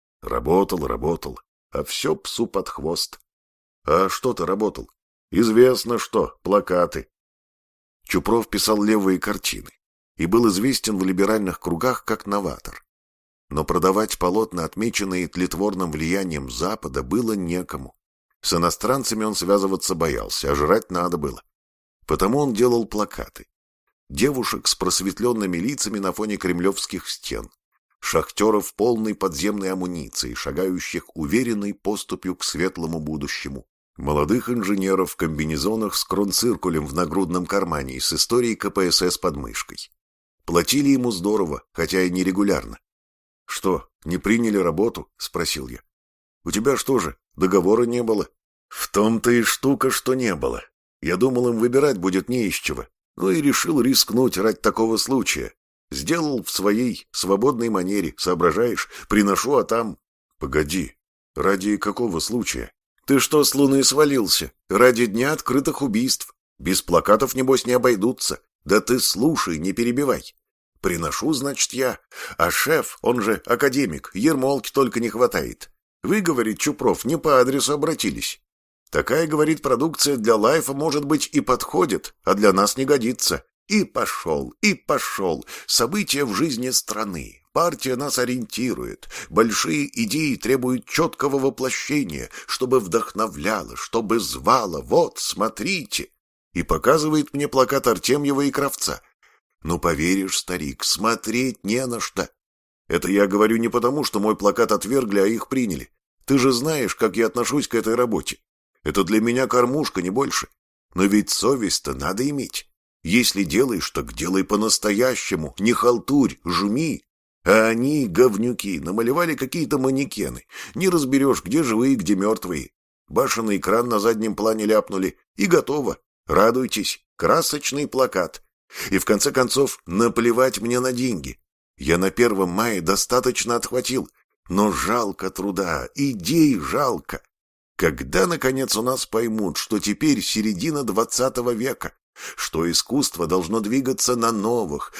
Speaker 1: Работал, а все псу под хвост». «А что ты работал?» «Известно что, плакаты». Чупров писал левые картины и был известен в либеральных кругах как новатор. Но продавать полотна, отмеченные тлетворным влиянием Запада, было некому. С иностранцами он связываться боялся, а жрать надо было. Потому он делал плакаты. Девушек с просветленными лицами на фоне кремлевских стен, шахтеров полной подземной амуниции, шагающих уверенной поступью к светлому будущему, молодых инженеров в комбинезонах с кронциркулем в нагрудном кармане и с историей КПСС под мышкой. Платили ему здорово, хотя и нерегулярно. «Что, не приняли работу?» — спросил я. «У тебя что же, договора не было?» «В том-то и штука, что не было. Я думал, им выбирать будет не из чего. Ну и решил рискнуть ради такого случая. Сделал в своей свободной манере, соображаешь, приношу, а там...» «Погоди, ради какого случая?» «Ты что, с луны свалился? Ради дня открытых убийств. Без плакатов, небось, не обойдутся. Да ты слушай, не перебивай. Приношу, значит, я. А шеф, он же академик, Ермолки только не хватает. Вы, говорит Чупров, не по адресу обратились. Такая, говорит, продукция для лайфа, может быть, и подходит, а для нас не годится. И пошел. События в жизни страны. Партия нас ориентирует. Большие идеи требуют четкого воплощения, чтобы вдохновляло, чтобы звало. Вот, смотрите. И показывает мне плакат Артемьева и Кравца. Ну, поверишь, старик, смотреть не на что. Это я говорю не потому, что мой плакат отвергли, а их приняли. Ты же знаешь, как я отношусь к этой работе. Это для меня кормушка, не больше. Но ведь совесть-то надо иметь. Если делаешь, так делай по-настоящему, не халтурь, жми. А они, говнюки, намалевали какие-то манекены. Не разберешь, где живые, где мертвые. Башенный экран на заднем плане ляпнули, и готово. Радуйтесь, красочный плакат. И в конце концов, наплевать мне на деньги. Я на 1 мая достаточно отхватил, но жалко труда, идей жалко. Когда, наконец, у нас поймут, что теперь середина 20 века, что искусство должно двигаться на новых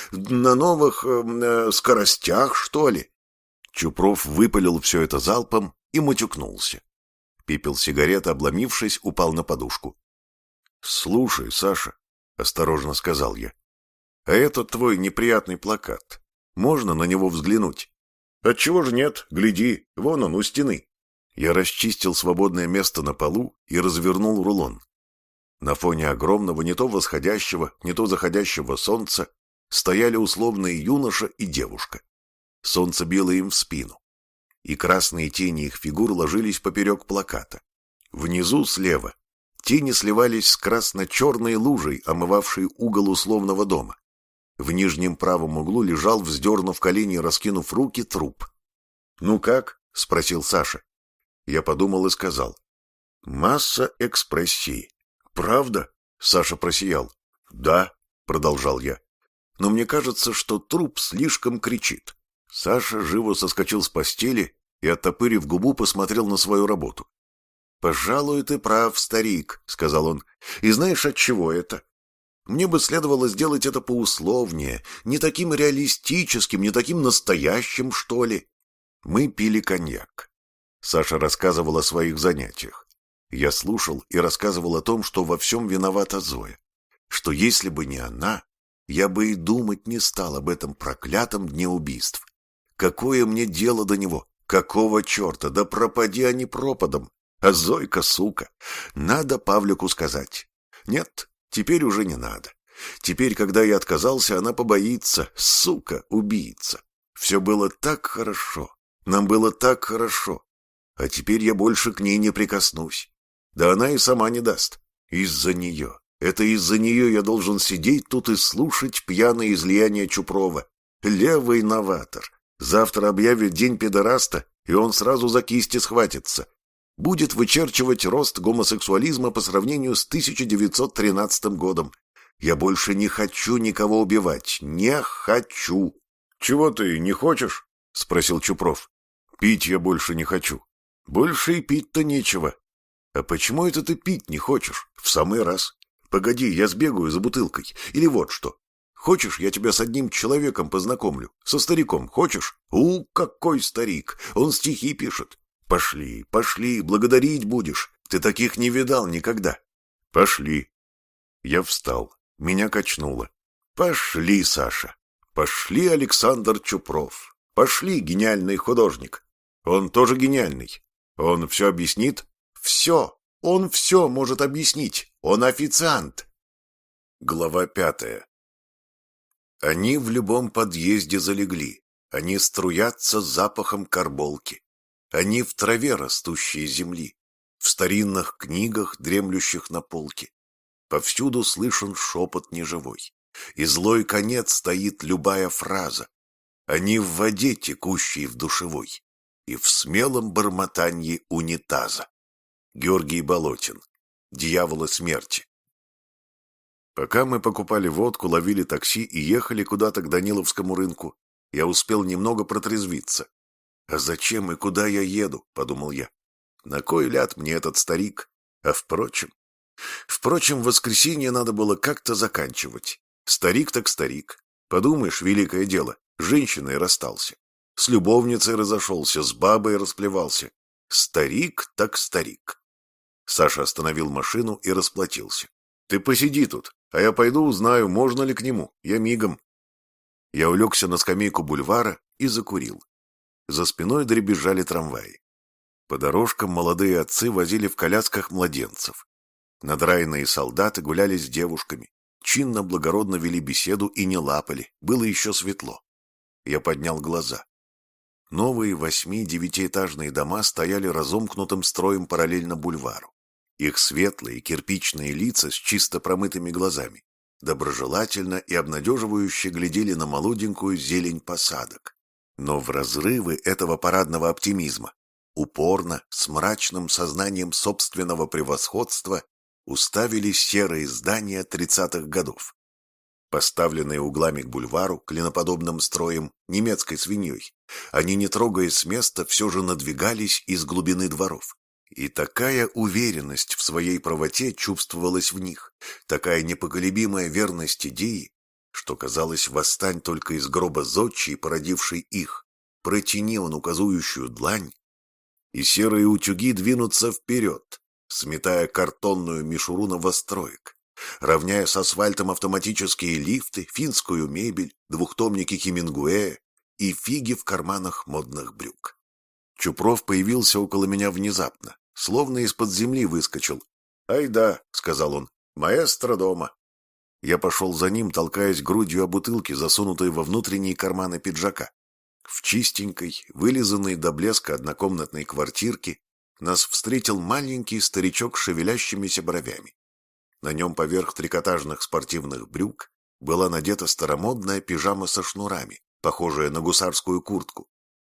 Speaker 1: скоростях, что ли? Чупров выпалил все это залпом и мутюкнулся. Пепел сигареты, обломившись, упал на подушку. — Слушай, Саша, — осторожно сказал я, — а этот твой неприятный плакат, можно на него взглянуть? — Отчего же нет? Гляди, вон он, у стены. Я расчистил свободное место на полу и развернул рулон. На фоне огромного, не то восходящего, не то заходящего солнца стояли условные юноша и девушка. Солнце било им в спину, и красные тени их фигур ложились поперек плаката. Внизу, слева, тени сливались с красно-черной лужей, омывавшей угол условного дома. В нижнем правом углу лежал, вздернув колени и раскинув руки, труп. — Ну как? — спросил Саша. Я подумал и сказал: «Масса экспрессии». «Правда?» — Саша просиял. «Да», — продолжал я. «Но мне кажется, что труп слишком кричит». Саша живо соскочил с постели и, оттопырив губу, посмотрел на свою работу. «Пожалуй, ты прав, старик», — сказал он. «И знаешь, от чего это? Мне бы следовало сделать это поусловнее, не таким реалистическим, не таким настоящим, что ли». Мы пили коньяк. Саша рассказывал о своих занятиях. Я слушал и рассказывал о том, что во всем виновата Зоя. Что если бы не она, я бы и думать не стал об этом проклятом дне убийств. Какое мне дело до него? Какого черта? Да пропади они пропадом. А Зойка, сука, надо Павлику сказать. Нет, теперь уже не надо. Теперь, когда я отказался, она побоится, сука, убийца. Все было так хорошо, нам было так хорошо. А теперь я больше к ней не прикоснусь. Да она и сама не даст. Из-за нее. Это из-за нее я должен сидеть тут и слушать пьяное излияние Чупрова. Левый новатор. Завтра объявит день педераста, и он сразу за кисти схватится. Будет вычерчивать рост гомосексуализма по сравнению с 1913 годом. Я больше не хочу никого убивать. Не хочу. — Чего ты, не хочешь? — спросил Чупров. — Пить я больше не хочу. — Больше и пить-то нечего. — А почему это ты пить не хочешь? В самый раз. Погоди, я сбегаю за бутылкой. Или вот что. Хочешь, я тебя с одним человеком познакомлю? Со стариком, хочешь? Какой старик! Он стихи пишет. Пошли, пошли, благодарить будешь. Ты таких не видал никогда. Пошли. Я встал. Меня качнуло. Пошли, Саша. Пошли, Александр Чупров. Пошли, гениальный художник. Он тоже гениальный. Он все объяснит? Все. Он все может объяснить. Он официант. Глава 5. Они в любом подъезде залегли. Они струятся запахом карболки. Они в траве растущей земли, в старинных книгах, дремлющих на полке. Повсюду слышен шепот неживой, и злой конец стоит любая фраза. Они в воде, текущей в душевой, и в смелом бормотании унитаза. Георгий Болотин. Дьяволы смерти. Пока мы покупали водку, ловили такси и ехали куда-то к Даниловскому рынку, я успел немного протрезвиться. «А зачем и куда я еду?» — подумал я. «На кой ляд мне этот старик? А впрочем...» в воскресенье надо было как-то заканчивать. Старик так старик. Подумаешь, великое дело, с женщиной расстался. С любовницей разошелся, с бабой расплевался. Старик так старик. Саша остановил машину и расплатился. «Ты посиди тут, а я пойду узнаю, можно ли к нему. Я мигом». Я улегся на скамейку бульвара и закурил. За спиной дребезжали трамваи. По дорожкам молодые отцы возили в колясках младенцев. Надраенные солдаты гуляли с девушками, чинно-благородно вели беседу и не лапали, было еще светло. Я поднял глаза. Новые 8-9-этажные дома стояли разомкнутым строем параллельно бульвару. Их светлые кирпичные лица с чисто промытыми глазами доброжелательно и обнадеживающе глядели на молоденькую зелень посадок. Но в разрывы этого парадного оптимизма упорно, с мрачным сознанием собственного превосходства, уставились серые здания 30-х годов. Поставленные углами к бульвару, клиноподобным строем, немецкой свиньей, они, не трогаясь с места, все же надвигались из глубины дворов. И такая уверенность в своей правоте чувствовалась в них, такая непоколебимая верность идеи, что, казалось, восстань только из гроба зодчий, породивший их, протяни он указующую длань, и серые утюги двинутся вперед, сметая картонную мишуру новостроек, равняя с асфальтом автоматические лифты, финскую мебель, двухтомники Хемингуэя и фиги в карманах модных брюк. Чупров появился около меня внезапно, словно из-под земли выскочил. «Ай да», — сказал он, — «маэстро дома». Я пошел за ним, толкаясь грудью о бутылке, засунутой во внутренние карманы пиджака. В чистенькой, вылизанной до блеска однокомнатной квартирке нас встретил маленький старичок с шевелящимися бровями. На нем поверх трикотажных спортивных брюк была надета старомодная пижама со шнурами, похожая на гусарскую куртку.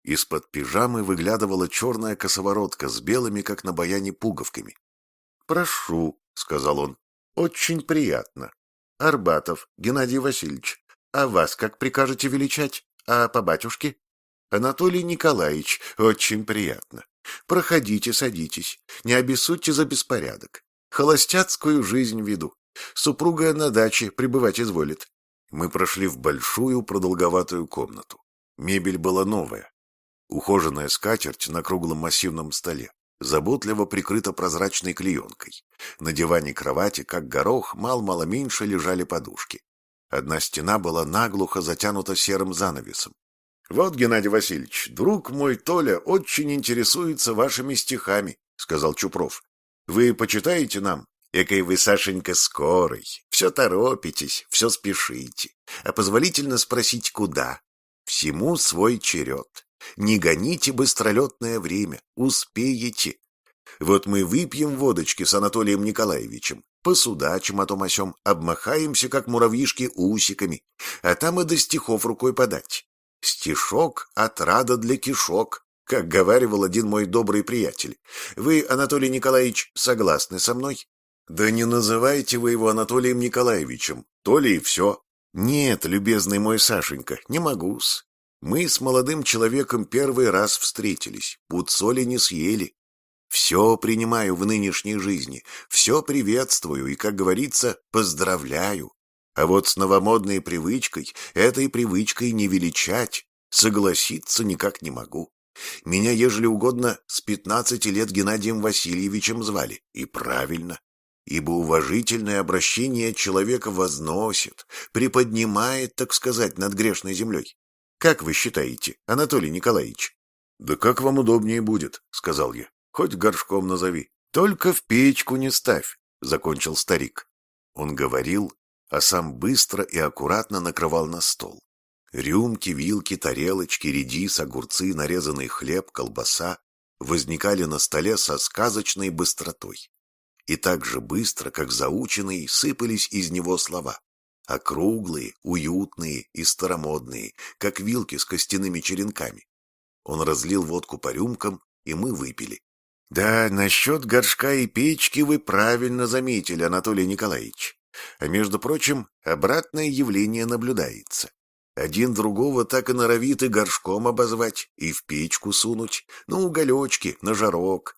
Speaker 1: Из-под пижамы выглядывала черная косоворотка с белыми, как на баяне, пуговками. «Прошу», — сказал он, — «очень приятно. Арбатов Геннадий Васильевич, а вас как прикажете величать? А по батюшке?» «Анатолий Николаевич, очень приятно. Проходите, садитесь. Не обессудьте за беспорядок. Холостяцкую жизнь веду. Супруга на даче пребывать изволит». Мы прошли в большую продолговатую комнату. Мебель была новая. Ухоженная скатерть на круглом массивном столе заботливо прикрыта прозрачной клеенкой. На диване кровати, как горох, мало меньше лежали подушки. Одна стена была наглухо затянута серым занавесом. «Вот, Геннадий Васильевич, друг мой Толя очень интересуется вашими стихами», — сказал Чупров. «Вы почитаете нам?» «Экой вы, Сашенька, скорый. Все торопитесь, все спешите. А позволительно спросить, куда? Всему свой черед. Не гоните быстролетное время, успеете. Вот мы выпьем водочки с Анатолием Николаевичем, посудачим о том о сём, обмахаемся, как муравьишки, усиками, а там и до стихов рукой подать. Стишок — отрада для кишок, как говаривал один мой добрый приятель. Вы, Анатолий Николаевич, согласны со мной?» «Да не называйте вы его Анатолием Николаевичем, то ли и все». «Нет, любезный мой Сашенька, не могу-с. Мы с молодым человеком первый раз встретились, пуд соли не съели. Все принимаю в нынешней жизни, все приветствую и, как говорится, поздравляю. А вот с новомодной привычкой, этой привычкой не величать, согласиться никак не могу. Меня, ежели угодно, с 15 лет Геннадием Васильевичем звали, и правильно. Ибо уважительное обращение человека возносит, приподнимает, так сказать, над грешной землей. Как вы считаете, Анатолий Николаевич?» «Да как вам удобнее будет», — сказал я. «Хоть горшком назови. Только в печку не ставь», — закончил старик. Он говорил, а сам быстро и аккуратно накрывал на стол. Рюмки, вилки, тарелочки, редис, огурцы, нарезанный хлеб, колбаса возникали на столе со сказочной быстротой. И так же быстро, как заученные, сыпались из него слова. Округлые, уютные и старомодные, как вилки с костяными черенками. Он разлил водку по рюмкам, и мы выпили. «Да, насчет горшка и печки вы правильно заметили, Анатолий Николаевич. А между прочим, обратное явление наблюдается. Один другого так и норовит и горшком обозвать, и в печку сунуть, на уголечки, на жарок.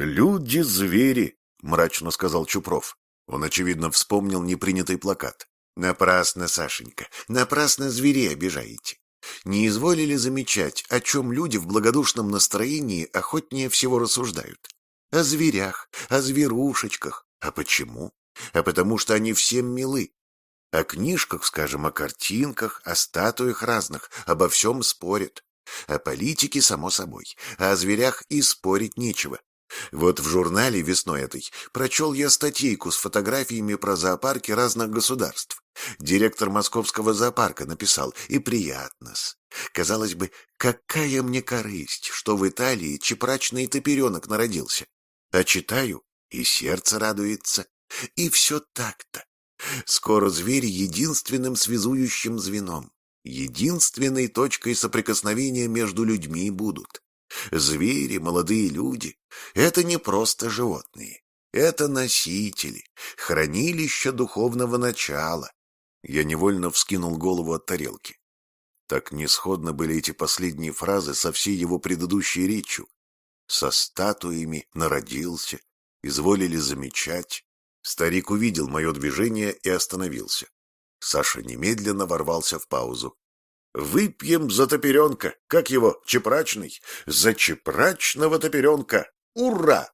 Speaker 1: Люди-звери», — мрачно сказал Чупров. Он, очевидно, вспомнил непринятый плакат. «Напрасно, Сашенька, напрасно зверей обижаете. Не изволили замечать, о чем люди в благодушном настроении охотнее всего рассуждают? О зверях, о зверушечках. А почему? А потому что они всем милы. О книжках, скажем, о картинках, о статуях разных, обо всем спорят. О политике, само собой, а о зверях и спорить нечего. Вот в журнале весной этой прочел я статейку с фотографиями про зоопарки разных государств. Директор московского зоопарка написал, и приятно-с. Казалось бы, какая мне корысть, что в Италии чепрачный топеренок народился. А читаю, и сердце радуется. И все так-то. Скоро звери единственным связующим звеном, единственной точкой соприкосновения между людьми будут. Звери, молодые люди — это не просто животные. Это носители, хранилища духовного начала. Я невольно вскинул голову от тарелки. Так несходно были эти последние фразы со всей его предыдущей речью. Со статуями народился, изволили замечать. Старик увидел мое движение и остановился. Саша немедленно ворвался в паузу. «Выпьем за топеренка, как его, чепрачный, за чепрачного топеренка! Ура!»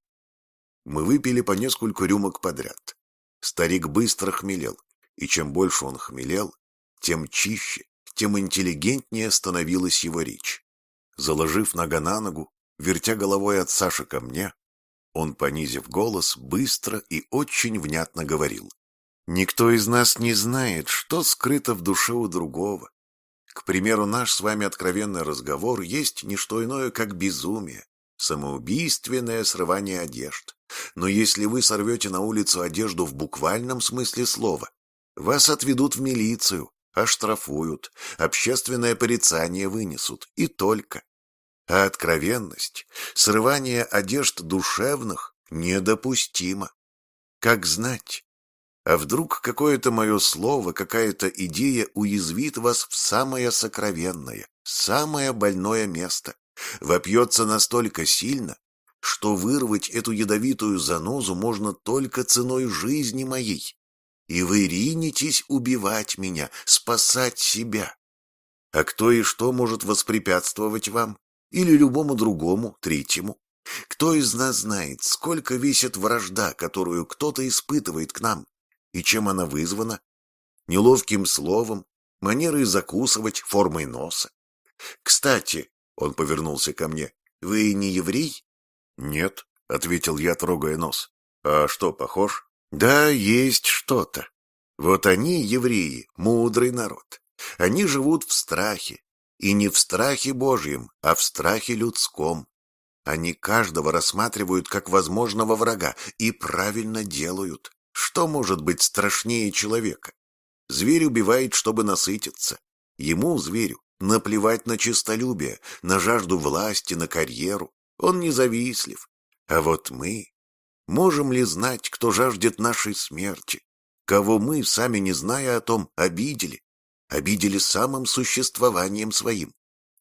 Speaker 1: Мы выпили по несколько рюмок подряд. Старик быстро хмелел, и чем больше он хмелел, тем чище, тем интеллигентнее становилась его речь. Заложив нога на ногу, вертя головой от Саши ко мне, он, понизив голос, быстро и очень внятно говорил. «Никто из нас не знает, что скрыто в душе у другого. К примеру, наш с вами откровенный разговор есть не что иное, как безумие, самоубийственное срывание одежд. Но если вы сорвете на улицу одежду в буквальном смысле слова, вас отведут в милицию, оштрафуют, общественное порицание вынесут, и только. А откровенность, срывание одежд душевных недопустимо. Как знать? А вдруг какое-то мое слово, какая-то идея уязвит вас в самое сокровенное, самое больное место, вопьется настолько сильно, что вырвать эту ядовитую занозу можно только ценой жизни моей, и вы ринетесь убивать меня, спасать себя. А кто и что может воспрепятствовать вам? Или любому другому, третьему? Кто из нас знает, сколько весит вражда, которую кто-то испытывает к нам? И чем она вызвана? Неловким словом, манерой закусывать, формой носа. Кстати, он повернулся ко мне, вы не еврей? Нет, ответил я, трогая нос. А что, похож? Да, есть что-то. Вот они, евреи, мудрый народ. Они живут в страхе. И не в страхе Божьем, а в страхе людском. Они каждого рассматривают как возможного врага и правильно делают. Что может быть страшнее человека? Зверь убивает, чтобы насытиться. Ему, зверю, наплевать на честолюбие, на жажду власти, на карьеру. Он независлив. А вот мы... Можем ли знать, кто жаждет нашей смерти? Кого мы, сами не зная о том, обидели? Обидели самым существованием своим.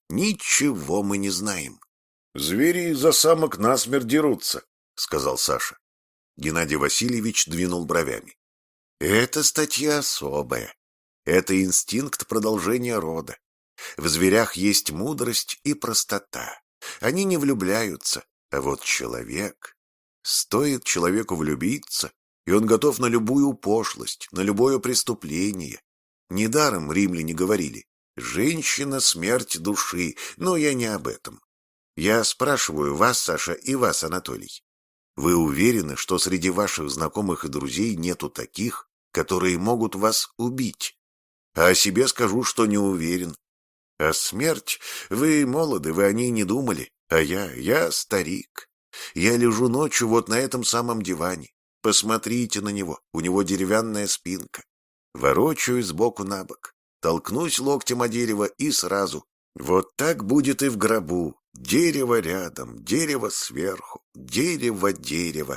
Speaker 1: Ничего мы не знаем. — Звери из-за самок насмерть дерутся, — сказал Саша. Геннадий Васильевич двинул бровями. — Это статья особая. Это инстинкт продолжения рода. В зверях есть мудрость и простота. Они не влюбляются, а вот человек... Стоит человеку влюбиться, и он готов на любую пошлость, на любое преступление. Недаром римляне говорили: «Женщина — смерть души», но я не об этом. Я спрашиваю вас, Саша, и вас, Анатолий. Вы уверены, что среди ваших знакомых и друзей нету таких, которые могут вас убить? А о себе скажу, что не уверен. А смерть, вы молоды, вы о ней не думали, а я старик. Я лежу ночью вот на этом самом диване. Посмотрите на него, у него деревянная спинка. Ворочаюсь сбоку на бок, толкнусь локтем о дерево и сразу. Вот так будет и в гробу. Дерево рядом, дерево сверху, дерево.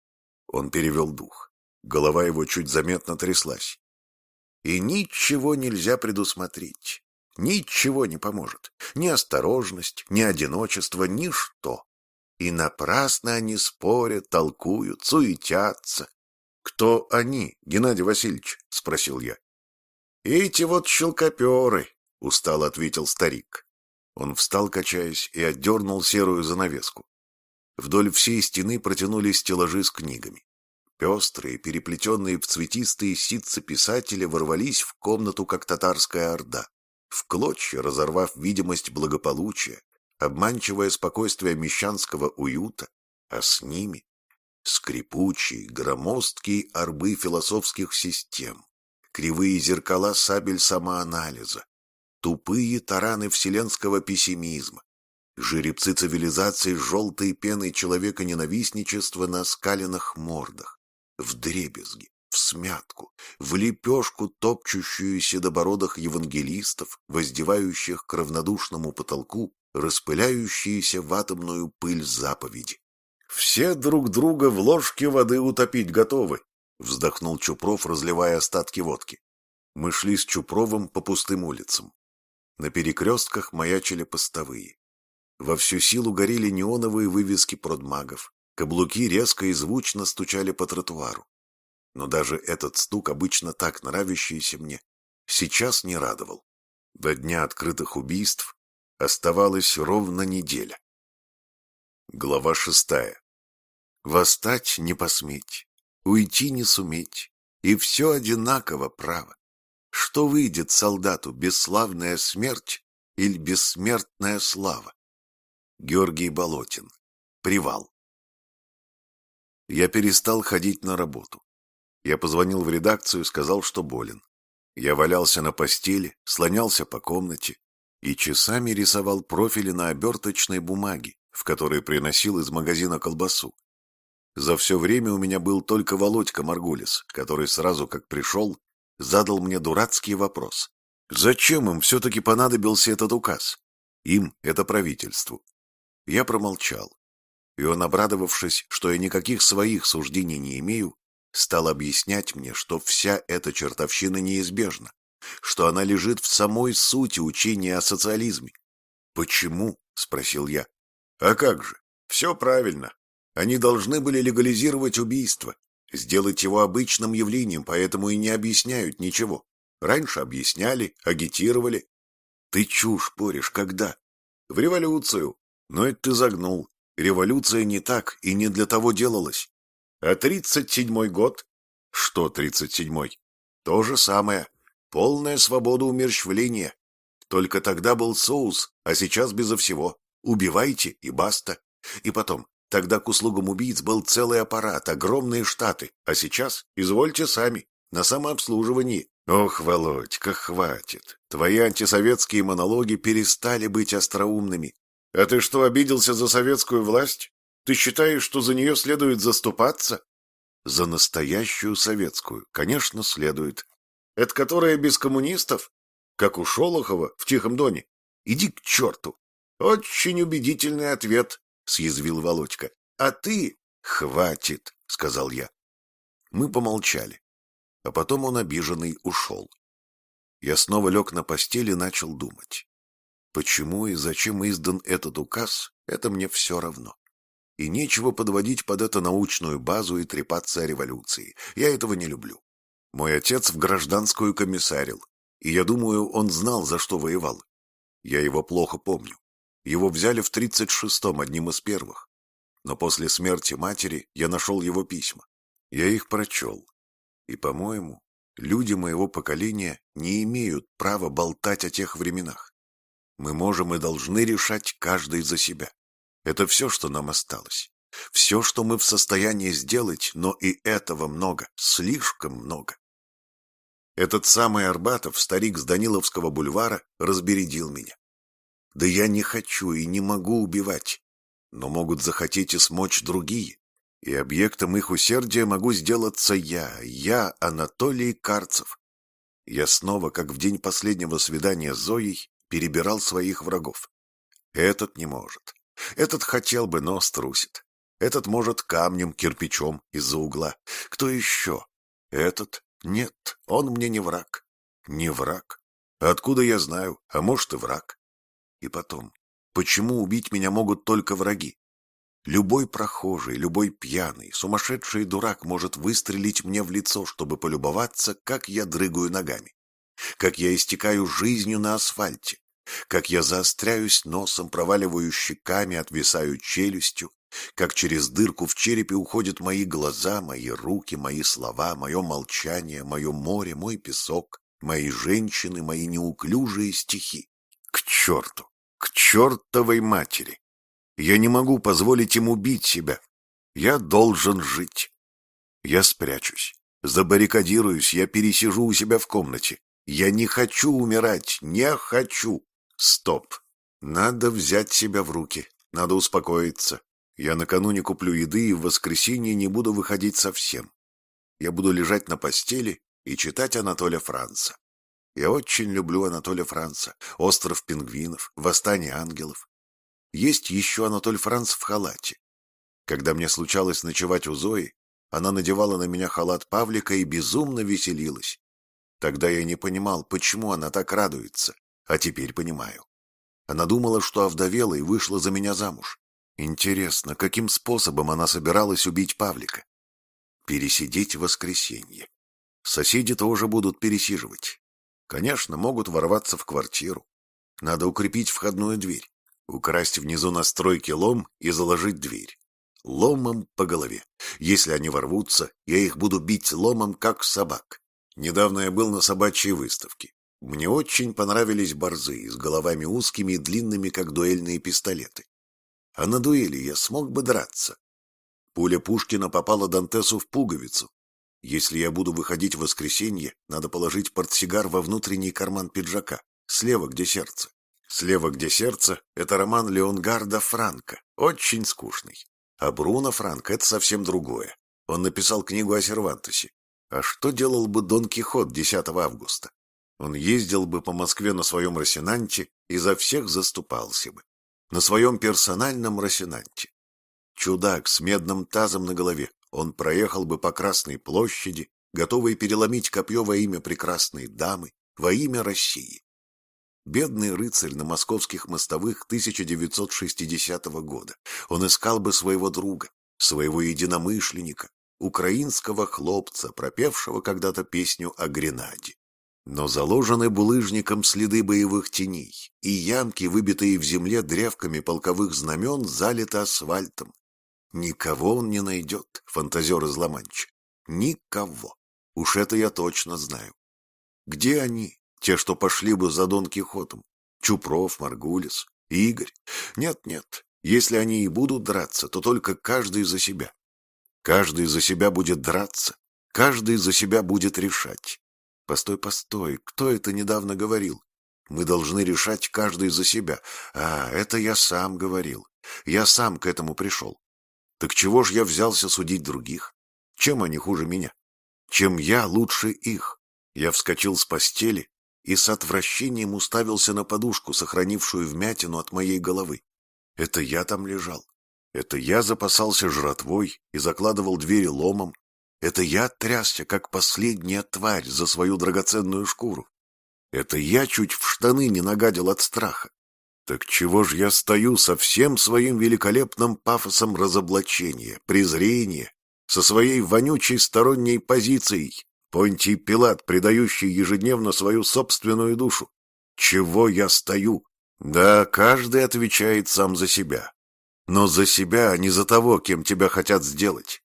Speaker 1: Он перевел дух. Голова его чуть заметно тряслась. И ничего нельзя предусмотреть. Ничего не поможет. Ни осторожность, ни одиночество, ничто. И напрасно они спорят, толкуют, суетятся. — Кто они, Геннадий Васильевич? — спросил я. — Эти вот щелкоперы, — устало ответил старик. Он встал, качаясь, и отдернул серую занавеску. Вдоль всей стены протянулись стеллажи с книгами. Пестрые, переплетенные в цветистые ситцы писатели ворвались в комнату, как татарская орда, в клочья разорвав видимость благополучия, обманчивое спокойствие мещанского уюта, а с ними скрипучие, громоздкие орбы философских систем, кривые зеркала сабель самоанализа, тупые тараны вселенского пессимизма, жеребцы цивилизации с желтой пеной человека-ненавистничества на скаленных мордах, вдребезги, всмятку, в лепешку топчущую седобородых евангелистов, воздевающих к равнодушному потолку распыляющиеся в атомную пыль заповеди. «Все друг друга в ложке воды утопить готовы», — вздохнул Чупров, разливая остатки водки. Мы шли с Чупровым по пустым улицам. На перекрестках маячили постовые. Во всю силу горели неоновые вывески продмагов, каблуки резко и звучно стучали по тротуару. Но даже этот стук, обычно так нравящийся мне, сейчас не радовал. До дня открытых убийств оставалась ровно неделя. Глава 6. Восстать не посметь, уйти не суметь, и все одинаково право. Что выйдет солдату, бесславная смерть или бессмертная слава? Георгий Болотин. Привал. Я перестал ходить на работу. Я позвонил в редакцию, сказал, что болен. Я валялся на постели, слонялся по комнате и часами рисовал профили на оберточной бумаге, в которой приносил из магазина колбасу. За все время у меня был только Володька Маргулис, который сразу как пришел, задал мне дурацкий вопрос. Зачем им все-таки понадобился этот указ? Им — это правительству. Я промолчал, и он, обрадовавшись, что я никаких своих суждений не имею, стал объяснять мне, что вся эта чертовщина неизбежна, что она лежит в самой сути учения о социализме. «Почему?» — спросил я. «А как же? Все правильно. Они должны были легализировать убийство, сделать его обычным явлением, поэтому и не объясняют ничего. Раньше объясняли, агитировали». «Ты чушь порешь. Когда?» «В революцию. Но это ты загнул. Революция не так и не для того делалась. А 37-й год?» «Что 37-й?» «То же самое. Полная свобода умерщвления. Только тогда был соус, а сейчас безо всего. Убивайте и баста. И потом, тогда к услугам убийц был целый аппарат, огромные штаты, а сейчас извольте сами, на самообслуживании». «Ох, Володька, хватит. Твои антисоветские монологи перестали быть остроумными. А ты что, обиделся за советскую власть? Ты считаешь, что за нее следует заступаться?» «За настоящую советскую, конечно, следует. Это которая без коммунистов? Как у Шолохова в Тихом Доне? Иди к черту!» «Очень убедительный ответ», — съязвил Володька. «А ты...» «Хватит», — сказал я. Мы помолчали, а потом он, обиженный, ушел. Я снова лег на постель и начал думать. Почему и зачем издан этот указ, это мне все равно. И нечего подводить под это научную базу и трепаться о революции. Я этого не люблю. Мой отец в гражданскую комиссарил, и я думаю, он знал, за что воевал. Я его плохо помню. Его взяли в 36-м, одним из первых. Но после смерти матери я нашел его письма. Я их прочел. И, по-моему, люди моего поколения не имеют права болтать о тех временах. Мы можем и должны решать каждый за себя. Это все, что нам осталось. Все, что мы в состоянии сделать, но и этого много, слишком много. Этот самый Арбатов, старик с Даниловского бульвара, разбередил меня. Да я не хочу и не могу убивать, но могут захотеть и смочь другие. И объектом их усердия могу сделаться я, Анатолий Карцев. Я снова, как в день последнего свидания с Зоей, перебирал своих врагов. Этот не может. Этот хотел бы, но струсит. Этот может камнем, кирпичом из-за угла. Кто еще? Этот? Нет, он мне не враг. Не враг. Откуда я знаю? А может и враг. И потом, почему убить меня могут только враги? Любой прохожий, любой пьяный, сумасшедший дурак может выстрелить мне в лицо, чтобы полюбоваться, как я дрыгаю ногами, как я истекаю жизнью на асфальте, как я заостряюсь носом, проваливаю щеками, отвисаю челюстью, как через дырку в черепе уходят мои глаза, мои руки, мои слова, мое молчание, мое море, мой песок, мои женщины, мои неуклюжие стихи. К черту! К чертовой матери! Я не могу позволить им убить себя. Я должен жить. Я спрячусь, забаррикадируюсь, я пересижу у себя в комнате. Я не хочу умирать, не хочу. Стоп. Надо взять себя в руки, надо успокоиться. Я накануне куплю еды и в воскресенье не буду выходить совсем. Я буду лежать на постели и читать Анатолия Франца. Я очень люблю Анатолия Франца, «Остров пингвинов», «Восстание ангелов». Есть еще Анатоль Франц в халате. Когда мне случалось ночевать у Зои, она надевала на меня халат Павлика и безумно веселилась. Тогда я не понимал, почему она так радуется, а теперь понимаю. Она думала, что овдовела и вышла за меня замуж. Интересно, каким способом она собиралась убить Павлика? Пересидеть в воскресенье. Соседи тоже будут пересиживать. Конечно, могут ворваться в квартиру. Надо укрепить входную дверь. Украсть внизу на стройке лом и заложить дверь. Ломом по голове. Если они ворвутся, я их буду бить ломом, как собак. Недавно я был на собачьей выставке. Мне очень понравились борзые, с головами узкими и длинными, как дуэльные пистолеты. А на дуэли я смог бы драться. Пуля Пушкина попала Дантесу в пуговицу. Если я буду выходить в воскресенье, надо положить портсигар во внутренний карман пиджака, слева, где сердце. «Слева, где сердце» — это роман Леонгарда Франка, очень скучный. А Бруно Франко — это совсем другое. Он написал книгу о Сервантесе. А что делал бы Дон Кихот 10 августа? Он ездил бы по Москве на своем Росинанте и за всех заступался бы. На своем персональном Росинанте. Чудак с медным тазом на голове, он проехал бы по Красной площади, готовый переломить копье во имя прекрасной дамы, во имя России. Бедный рыцарь на московских мостовых 1960 года. Он искал бы своего друга, своего единомышленника, украинского хлопца, пропевшего когда-то песню о Гренаде. Но заложены булыжником следы боевых теней, и ямки, выбитые в земле древками полковых знамен, залиты асфальтом. Никого он не найдет, фантазер из Ла-Манча. Никого. Уж это я точно знаю. Где они, те, что пошли бы за Дон Кихотом? Чупров, Маргулис, Игорь? Нет, если они и будут драться, то только каждый за себя. Каждый за себя будет драться, каждый за себя будет решать. Постой, кто это недавно говорил? Мы должны решать каждый за себя. А, это я сам говорил. Я сам к этому пришел. Так чего ж я взялся судить других? Чем они хуже меня? Чем я лучше их? Я вскочил с постели и с отвращением уставился на подушку, сохранившую вмятину от моей головы. Это я там лежал. Это я запасался жратвой и закладывал двери ломом. Это я трясся, как последняя тварь, за свою драгоценную шкуру. Это я чуть в штаны не нагадил от страха. Так чего ж я стою со всем своим великолепным пафосом разоблачения, презрения, со своей вонючей сторонней позицией, Понтий Пилат, предающий ежедневно свою собственную душу? Чего я стою? Да, каждый отвечает сам за себя. Но за себя, а не за того, кем тебя хотят сделать.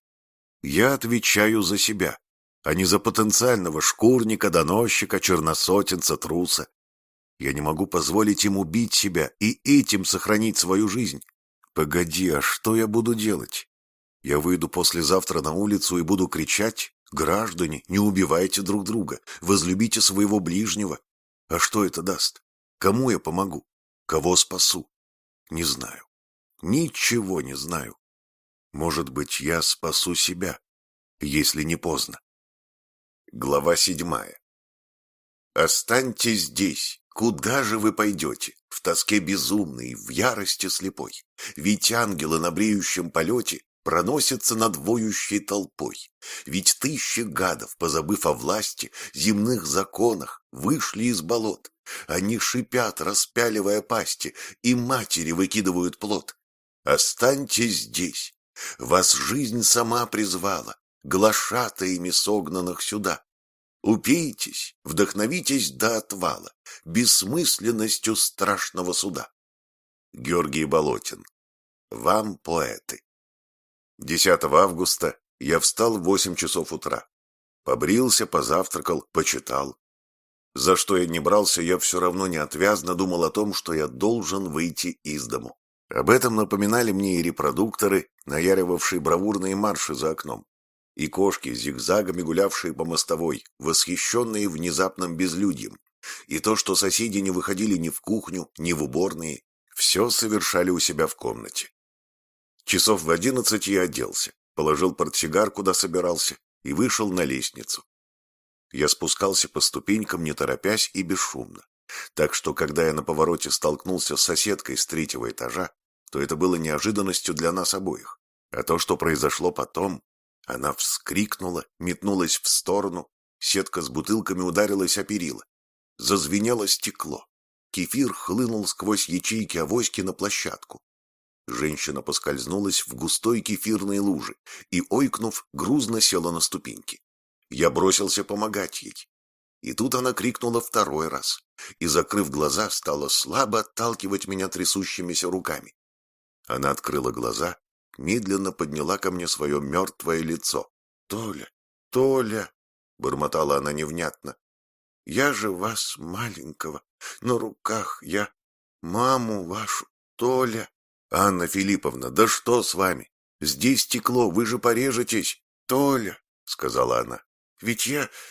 Speaker 1: Я отвечаю за себя, а не за потенциального шкурника, доносчика, черносотенца, труса. Я не могу позволить им убить себя и этим сохранить свою жизнь. Погоди, а что я буду делать? Я выйду послезавтра на улицу и буду кричать: «Граждане, не убивайте друг друга, возлюбите своего ближнего». А что это даст? Кому я помогу? Кого спасу? Не знаю. Ничего не знаю. Может быть, я спасу себя, если не поздно. Глава 7. Останьтесь здесь. Куда же вы пойдете? В тоске безумной, в ярости слепой. Ведь ангелы на бреющем полете проносятся над воющей толпой. Ведь тысячи гадов, позабыв о власти, земных законах, вышли из болот. Они шипят, распяливая пасти, и матери выкидывают плод. Останьтесь здесь. Вас жизнь сама призвала, глашатаями согнанных сюда. Упейтесь, вдохновитесь до отвала бессмысленностью страшного суда. Георгий Болотин. Вам, поэты. 10 августа я встал в 8 часов утра. Побрился, позавтракал, почитал. За что я не брался, я все равно неотвязно думал о том, что я должен выйти из дому. Об этом напоминали мне и репродукторы, наяривавшие бравурные марши за окном, и кошки, зигзагами гулявшие по мостовой, восхищенные внезапным безлюдьем, и то, что соседи не выходили ни в кухню, ни в уборные, все совершали у себя в комнате. Часов в 11 я оделся, положил портсигар, куда собирался, и вышел на лестницу. Я спускался по ступенькам, не торопясь и бесшумно, так что, когда я на повороте столкнулся с соседкой с 3-го этажа, то это было неожиданностью для нас обоих. А то, что произошло потом, она вскрикнула, метнулась в сторону, сетка с бутылками ударилась о перила. Зазвенело стекло. Кефир хлынул сквозь ячейки авоськи на площадку. Женщина поскользнулась в густой кефирной луже и, ойкнув, грузно села на ступеньки. Я бросился помогать ей. И тут она крикнула второй раз и, закрыв глаза, стала слабо отталкивать меня трясущимися руками. Она открыла глаза, медленно подняла ко мне свое мертвое лицо. «Толя, Толя!» — бормотала она невнятно. «Я же вас, маленького, на руках, я маму вашу, Толя!» «Анна Филипповна, да что с вами? Здесь стекло, вы же порежетесь!» «Толя!» — сказала она. «Ведь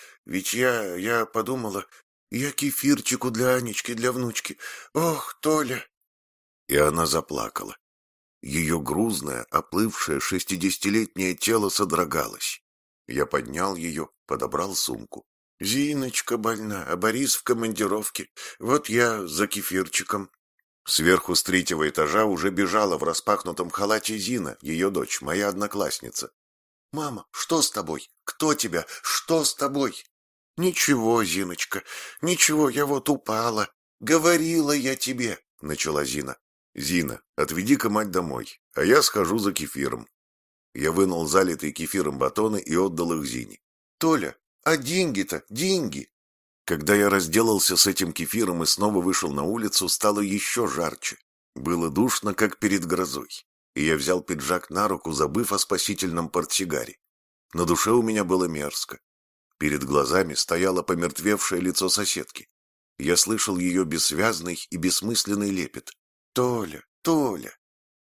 Speaker 1: я подумала, я кефирчику для Анечки, для внучки. Ох, Толя!» И она заплакала. Ее грузное, оплывшее 60-летнее тело содрогалось. Я поднял ее, подобрал сумку. Зиночка больна, а Борис в командировке. Вот я за кефирчиком. Сверху с 3-го этажа уже бежала в распахнутом халате Зина, ее дочь, моя одноклассница. «Мама, что с тобой? Кто тебя? Что с тобой?» «Ничего, Зиночка, ничего, я вот упала. Говорила я тебе», — начала Зина. «Зина, отведи-ка мать домой, а я схожу за кефиром». Я вынул залитые кефиром батоны и отдал их Зине. «Толя, а деньги-то, деньги!» Когда я разделался с этим кефиром и снова вышел на улицу, стало еще жарче. Было душно, как перед грозой, и я взял пиджак на руку, забыв о спасительном портсигаре. На душе у меня было мерзко. Перед глазами стояло помертвевшее лицо соседки. Я слышал ее бессвязный и бессмысленный лепет. «Толя, Толя!»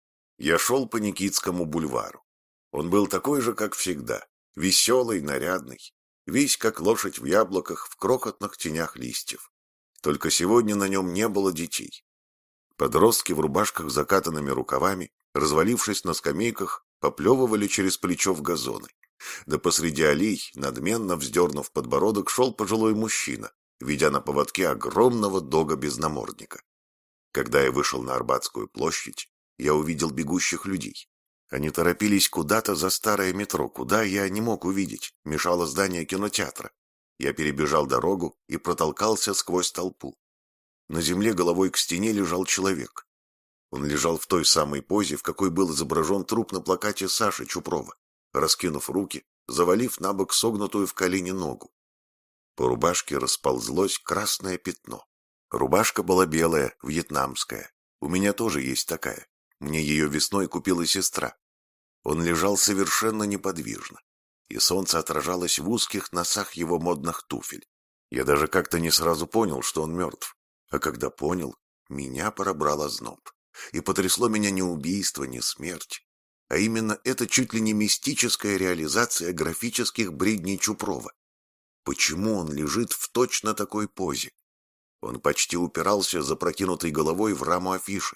Speaker 1: Я шел по Никитскому бульвару. Он был такой же, как всегда, веселый, нарядный, весь как лошадь в яблоках в крохотных тенях листьев. Только сегодня на нем не было детей. Подростки в рубашках с закатанными рукавами, развалившись на скамейках, поплевывали через плечо в газоны. Да посреди аллей, надменно вздернув подбородок, шел пожилой мужчина, ведя на поводке огромного дога-безнамордника. Когда я вышел на Арбатскую площадь, я увидел бегущих людей. Они торопились куда-то за старое метро, куда я не мог увидеть, мешало здание кинотеатра. Я перебежал дорогу и протолкался сквозь толпу. На земле головой к стене лежал человек. Он лежал в той самой позе, в какой был изображен труп на плакате Саши Чупрова, раскинув руки, завалив на бок согнутую в колени ногу. По рубашке расползлось красное пятно. Рубашка была белая, вьетнамская. У меня тоже есть такая. Мне ее весной купила сестра. Он лежал совершенно неподвижно, и солнце отражалось в узких носах его модных туфель. Я даже как-то не сразу понял, что он мертв. А когда понял, меня пробрал озноб. И потрясло меня не убийство, не смерть, а именно эта чуть ли не мистическая реализация графических бредней Чупрова. Почему он лежит в точно такой позе? Он почти упирался запрокинутой головой в раму афиши.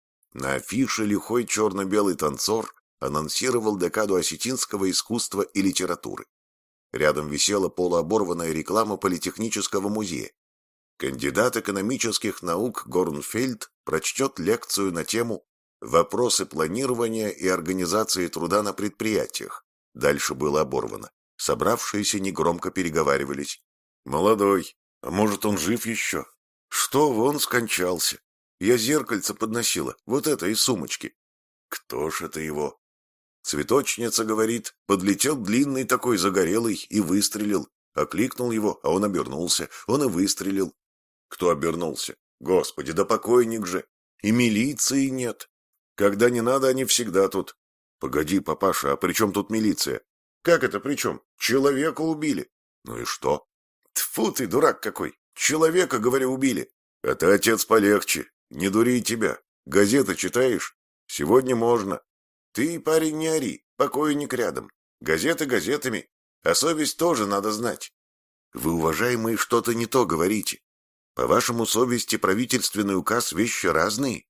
Speaker 1: На афише лихой черно-белый танцор анонсировал декаду осетинского искусства и литературы. Рядом висела полуоборванная реклама Политехнического музея. Кандидат экономических наук Горнфельд прочтет лекцию на тему «Вопросы планирования и организации труда на предприятиях». Дальше было оборвано. Собравшиеся негромко переговаривались. «Молодой, а может, он жив еще?» «Что, вон скончался. Я зеркальце подносила, вот это из сумочки». «Кто ж это его?» Цветочница говорит, подлетел длинный такой загорелый и выстрелил. Окликнул его, а он обернулся. Он и выстрелил. Кто обернулся? Господи, да покойник же. И милиции нет. Когда не надо, они всегда тут. Погоди, папаша, а при чем тут милиция? Как это при чем? Человека убили. Ну и что? Тьфу ты, дурак какой. Человека, говорю, убили. А ты, отец, полегче. Не дури тебя. Газеты читаешь? Сегодня можно. Ты, парень, не ори. Покойник рядом. Газеты газетами. А совесть тоже надо знать. Вы, уважаемые, что-то не то говорите. По-вашему, совести правительственный указ вещи разные?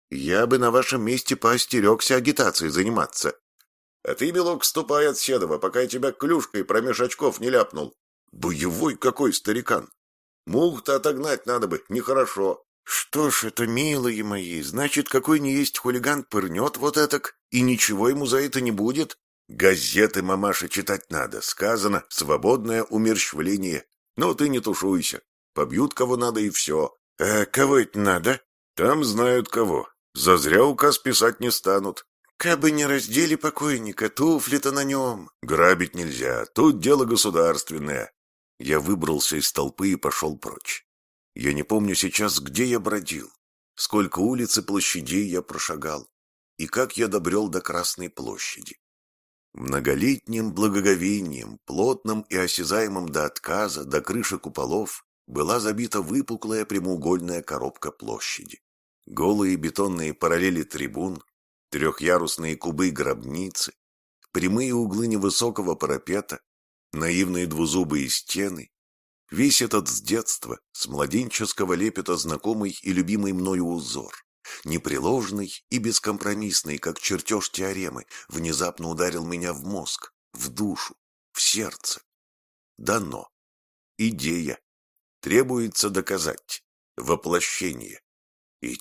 Speaker 1: Я бы на вашем месте поостерегся агитацией заниматься. А ты, милок, ступай от Седова, пока я тебя клюшкой промеж очков не ляпнул. Боевой какой старикан. Мух-то отогнать надо бы, нехорошо. Что ж это, милые мои, значит, какой не есть хулиган пырнет вот этак, и ничего ему за это не будет? Газеты, мамаша, читать надо. Сказано «свободное умерщвление». Но ты не тушуйся. Побьют кого надо и все. А кого это надо? Там знают кого. Зазря указ писать не станут. Кабы не раздели покойника, туфли-то на нем. Грабить нельзя, тут дело государственное. Я выбрался из толпы и пошел прочь. Я не помню сейчас, где я бродил, сколько улиц и площадей я прошагал, и как я добрел до Красной площади. Многолетним благоговением, плотным и осязаемым до отказа, до крыши куполов, была забита выпуклая прямоугольная коробка площади. Голые бетонные параллели трибун, трехъярусные кубы гробницы, прямые углы невысокого парапета, наивные двузубые стены. Весь этот с детства, с младенческого лепета знакомый и любимый мною узор, непреложный и бескомпромиссный, как чертеж теоремы, внезапно ударил меня в мозг, в душу, в сердце. Дано. идея. Требуется доказать. Воплощение. И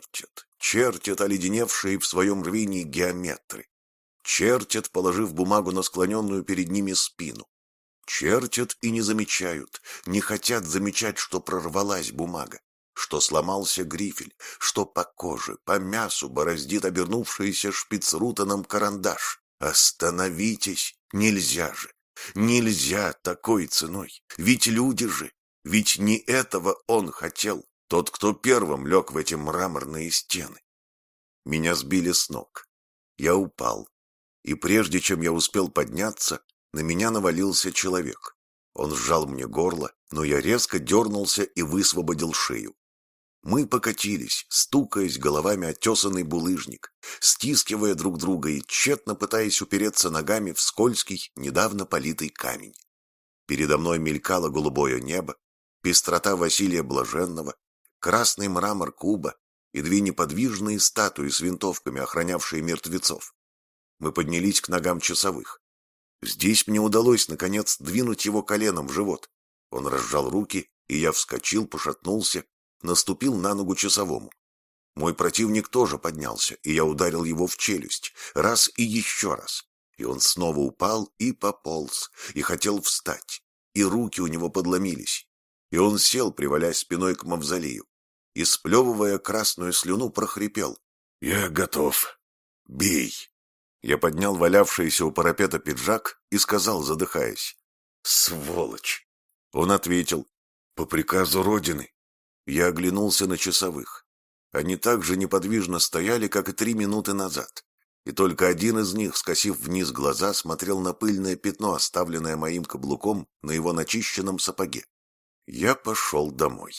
Speaker 1: чертят оледеневшие в своем рвении геометры. Чертят, положив бумагу на склоненную перед ними спину. Чертят и не замечают, не хотят замечать, что прорвалась бумага, что сломался грифель, что по коже, по мясу бороздит обернувшийся шпицрутаном карандаш. Остановитесь! Нельзя же! Нельзя такой ценой! Ведь люди же! Ведь не этого он хотел, тот, кто первым лег в эти мраморные стены. Меня сбили с ног. Я упал. И прежде чем я успел подняться, на меня навалился человек. Он сжал мне горло, но я резко дернулся и высвободил шею. Мы покатились, стукаясь головами о тесанный булыжник, стискивая друг друга и тщетно пытаясь упереться ногами в скользкий, недавно политый камень. Передо мной мелькало голубое небо, пестрота Василия Блаженного, красный мрамор куба и две неподвижные статуи с винтовками, охранявшие мертвецов. Мы поднялись к ногам часовых. Здесь мне удалось, наконец, двинуть его коленом в живот. Он разжал руки, и я вскочил, пошатнулся, наступил на ногу часовому. Мой противник тоже поднялся, и я ударил его в челюсть, раз и еще раз. И он снова упал и пополз, и хотел встать, и руки у него подломились. И он сел, привалясь спиной к мавзолею, и, сплевывая красную слюну, прохрипел: «Я готов. Бей!» Я поднял валявшийся у парапета пиджак и сказал, задыхаясь: «Сволочь!» Он ответил: «По приказу Родины». Я оглянулся на часовых. Они так же неподвижно стояли, как и 3 минуты назад. И только один из них, скосив вниз глаза, смотрел на пыльное пятно, оставленное моим каблуком на его начищенном сапоге. Я пошел домой.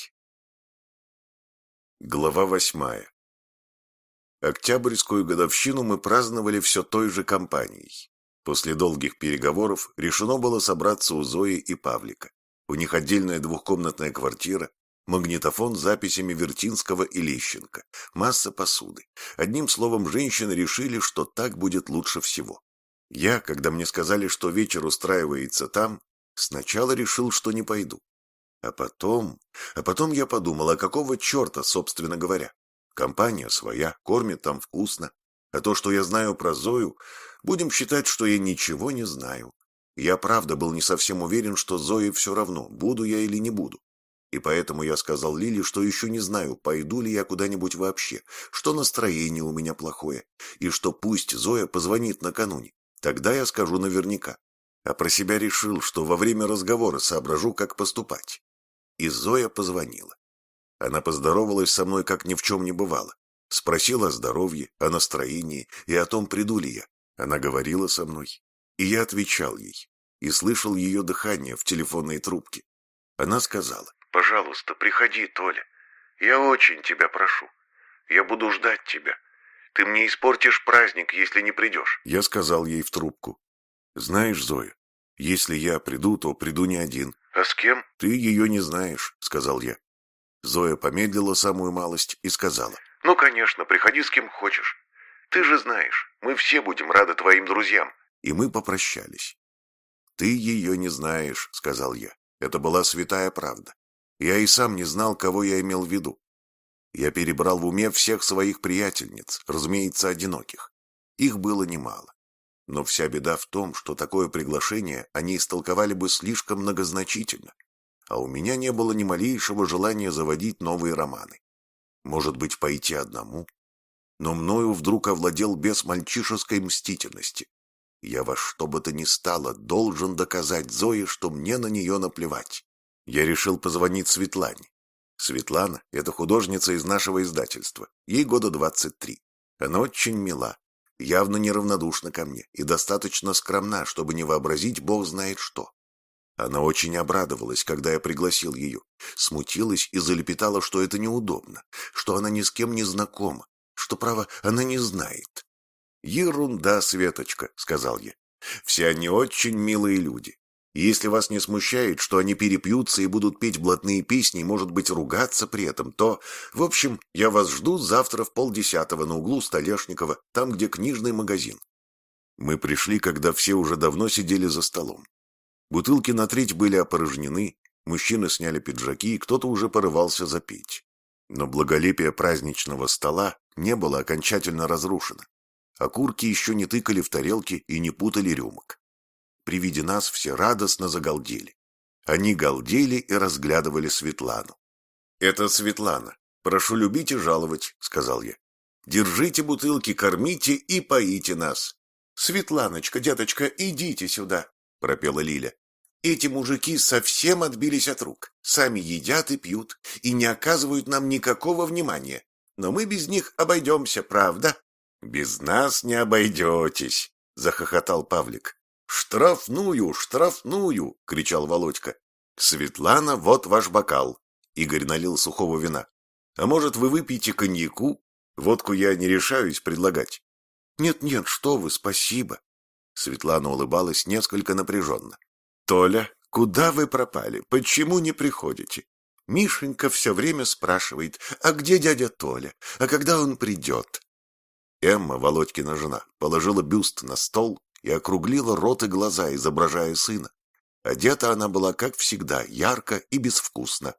Speaker 1: Глава 8. Октябрьскую годовщину мы праздновали все той же компанией. После долгих переговоров решено было собраться у Зои и Павлика. У них отдельная двухкомнатная квартира, магнитофон с записями Вертинского и Лещенко, масса посуды. Одним словом, женщины решили, что так будет лучше всего. Я, когда мне сказали, что вечер устраивается там, сначала решил, что не пойду. А потом я подумал, а какого черта, собственно говоря? Компания своя, кормит там вкусно. А то, что я знаю про Зою, будем считать, что я ничего не знаю. Я правда был не совсем уверен, что Зое все равно, буду я или не буду. И поэтому я сказал Лиле, что еще не знаю, пойду ли я куда-нибудь вообще, что настроение у меня плохое, и что пусть Зоя позвонит накануне. Тогда я скажу наверняка. А про себя решил, что во время разговора соображу, как поступать. И Зоя позвонила. Она поздоровалась со мной, как ни в чем не бывало. Спросила о здоровье, о настроении и о том, приду ли я. Она говорила со мной, и я отвечал ей, и слышал ее дыхание в телефонной трубке. Она сказала: «Пожалуйста, приходи, Толя. Я очень тебя прошу. Я буду ждать тебя. Ты мне испортишь праздник, если не придешь». Я сказал ей в трубку: «Знаешь, Зоя, если я приду, то приду не один». «А с кем?» «Ты ее не знаешь», — сказал я. Зоя помедлила самую малость и сказала: «Ну, конечно, приходи с кем хочешь. Ты же знаешь, мы все будем рады твоим друзьям». И мы попрощались. «Ты ее не знаешь», — сказал я. Это была святая правда. Я и сам не знал, кого я имел в виду. Я перебрал в уме всех своих приятельниц, разумеется, одиноких. Их было немало. Но вся беда в том, что такое приглашение они истолковали бы слишком многозначительно. А у меня не было ни малейшего желания заводить новые романы. Может быть, пойти одному? Но мною вдруг овладел бес мальчишеской мстительности. Я во что бы то ни стало должен доказать Зое, что мне на нее наплевать. Я решил позвонить Светлане. Светлана — это художница из нашего издательства. Ей года 23. Она очень мила, явно неравнодушна ко мне и достаточно скромна, чтобы не вообразить бог знает что. Она очень обрадовалась, когда я пригласил ее, смутилась и залепетала, что это неудобно, что она ни с кем не знакома, что, право, она не знает. «Ерунда, Светочка», — сказал я. «Все они очень милые люди. И если вас не смущает, что они перепьются и будут петь блатные песни и, может быть, ругаться при этом, то, в общем, я вас жду завтра в 9:30 на углу Столешникова, там, где книжный магазин». Мы пришли, когда все уже давно сидели за столом. Бутылки на треть были опорожнены, Мужчины сняли пиджаки, и кто-то уже порывался запеть. Но благолепие праздничного стола не было окончательно разрушено. Окурки еще не тыкали в тарелки и не путали рюмок. При виде нас все радостно загалдели. Они галдели и разглядывали Светлану. «Это Светлана. Прошу любить и жаловать», — сказал я. «Держите бутылки, кормите и поите нас». «Светланочка, деточка, идите сюда», — пропела Лиля. «Эти мужики совсем отбились от рук, сами едят и пьют, и не оказывают нам никакого внимания. Но мы без них обойдемся, правда?» «Без нас не обойдетесь», — захохотал Павлик. «Штрафную, штрафную!» — кричал Володька. «Светлана, вот ваш бокал». Игорь налил сухого вина. «А может, вы выпьете коньяку? Водку я не решаюсь предлагать». «Нет-нет, что вы, спасибо». Светлана улыбалась несколько напряженно. «Толя, куда вы пропали? Почему не приходите? Мишенька все время спрашивает, а где дядя Толя? А когда он придет?» Эмма, Володькина жена, положила бюст на стол и округлила рот и глаза, изображая сына. Одета она была, как всегда, ярко и безвкусно.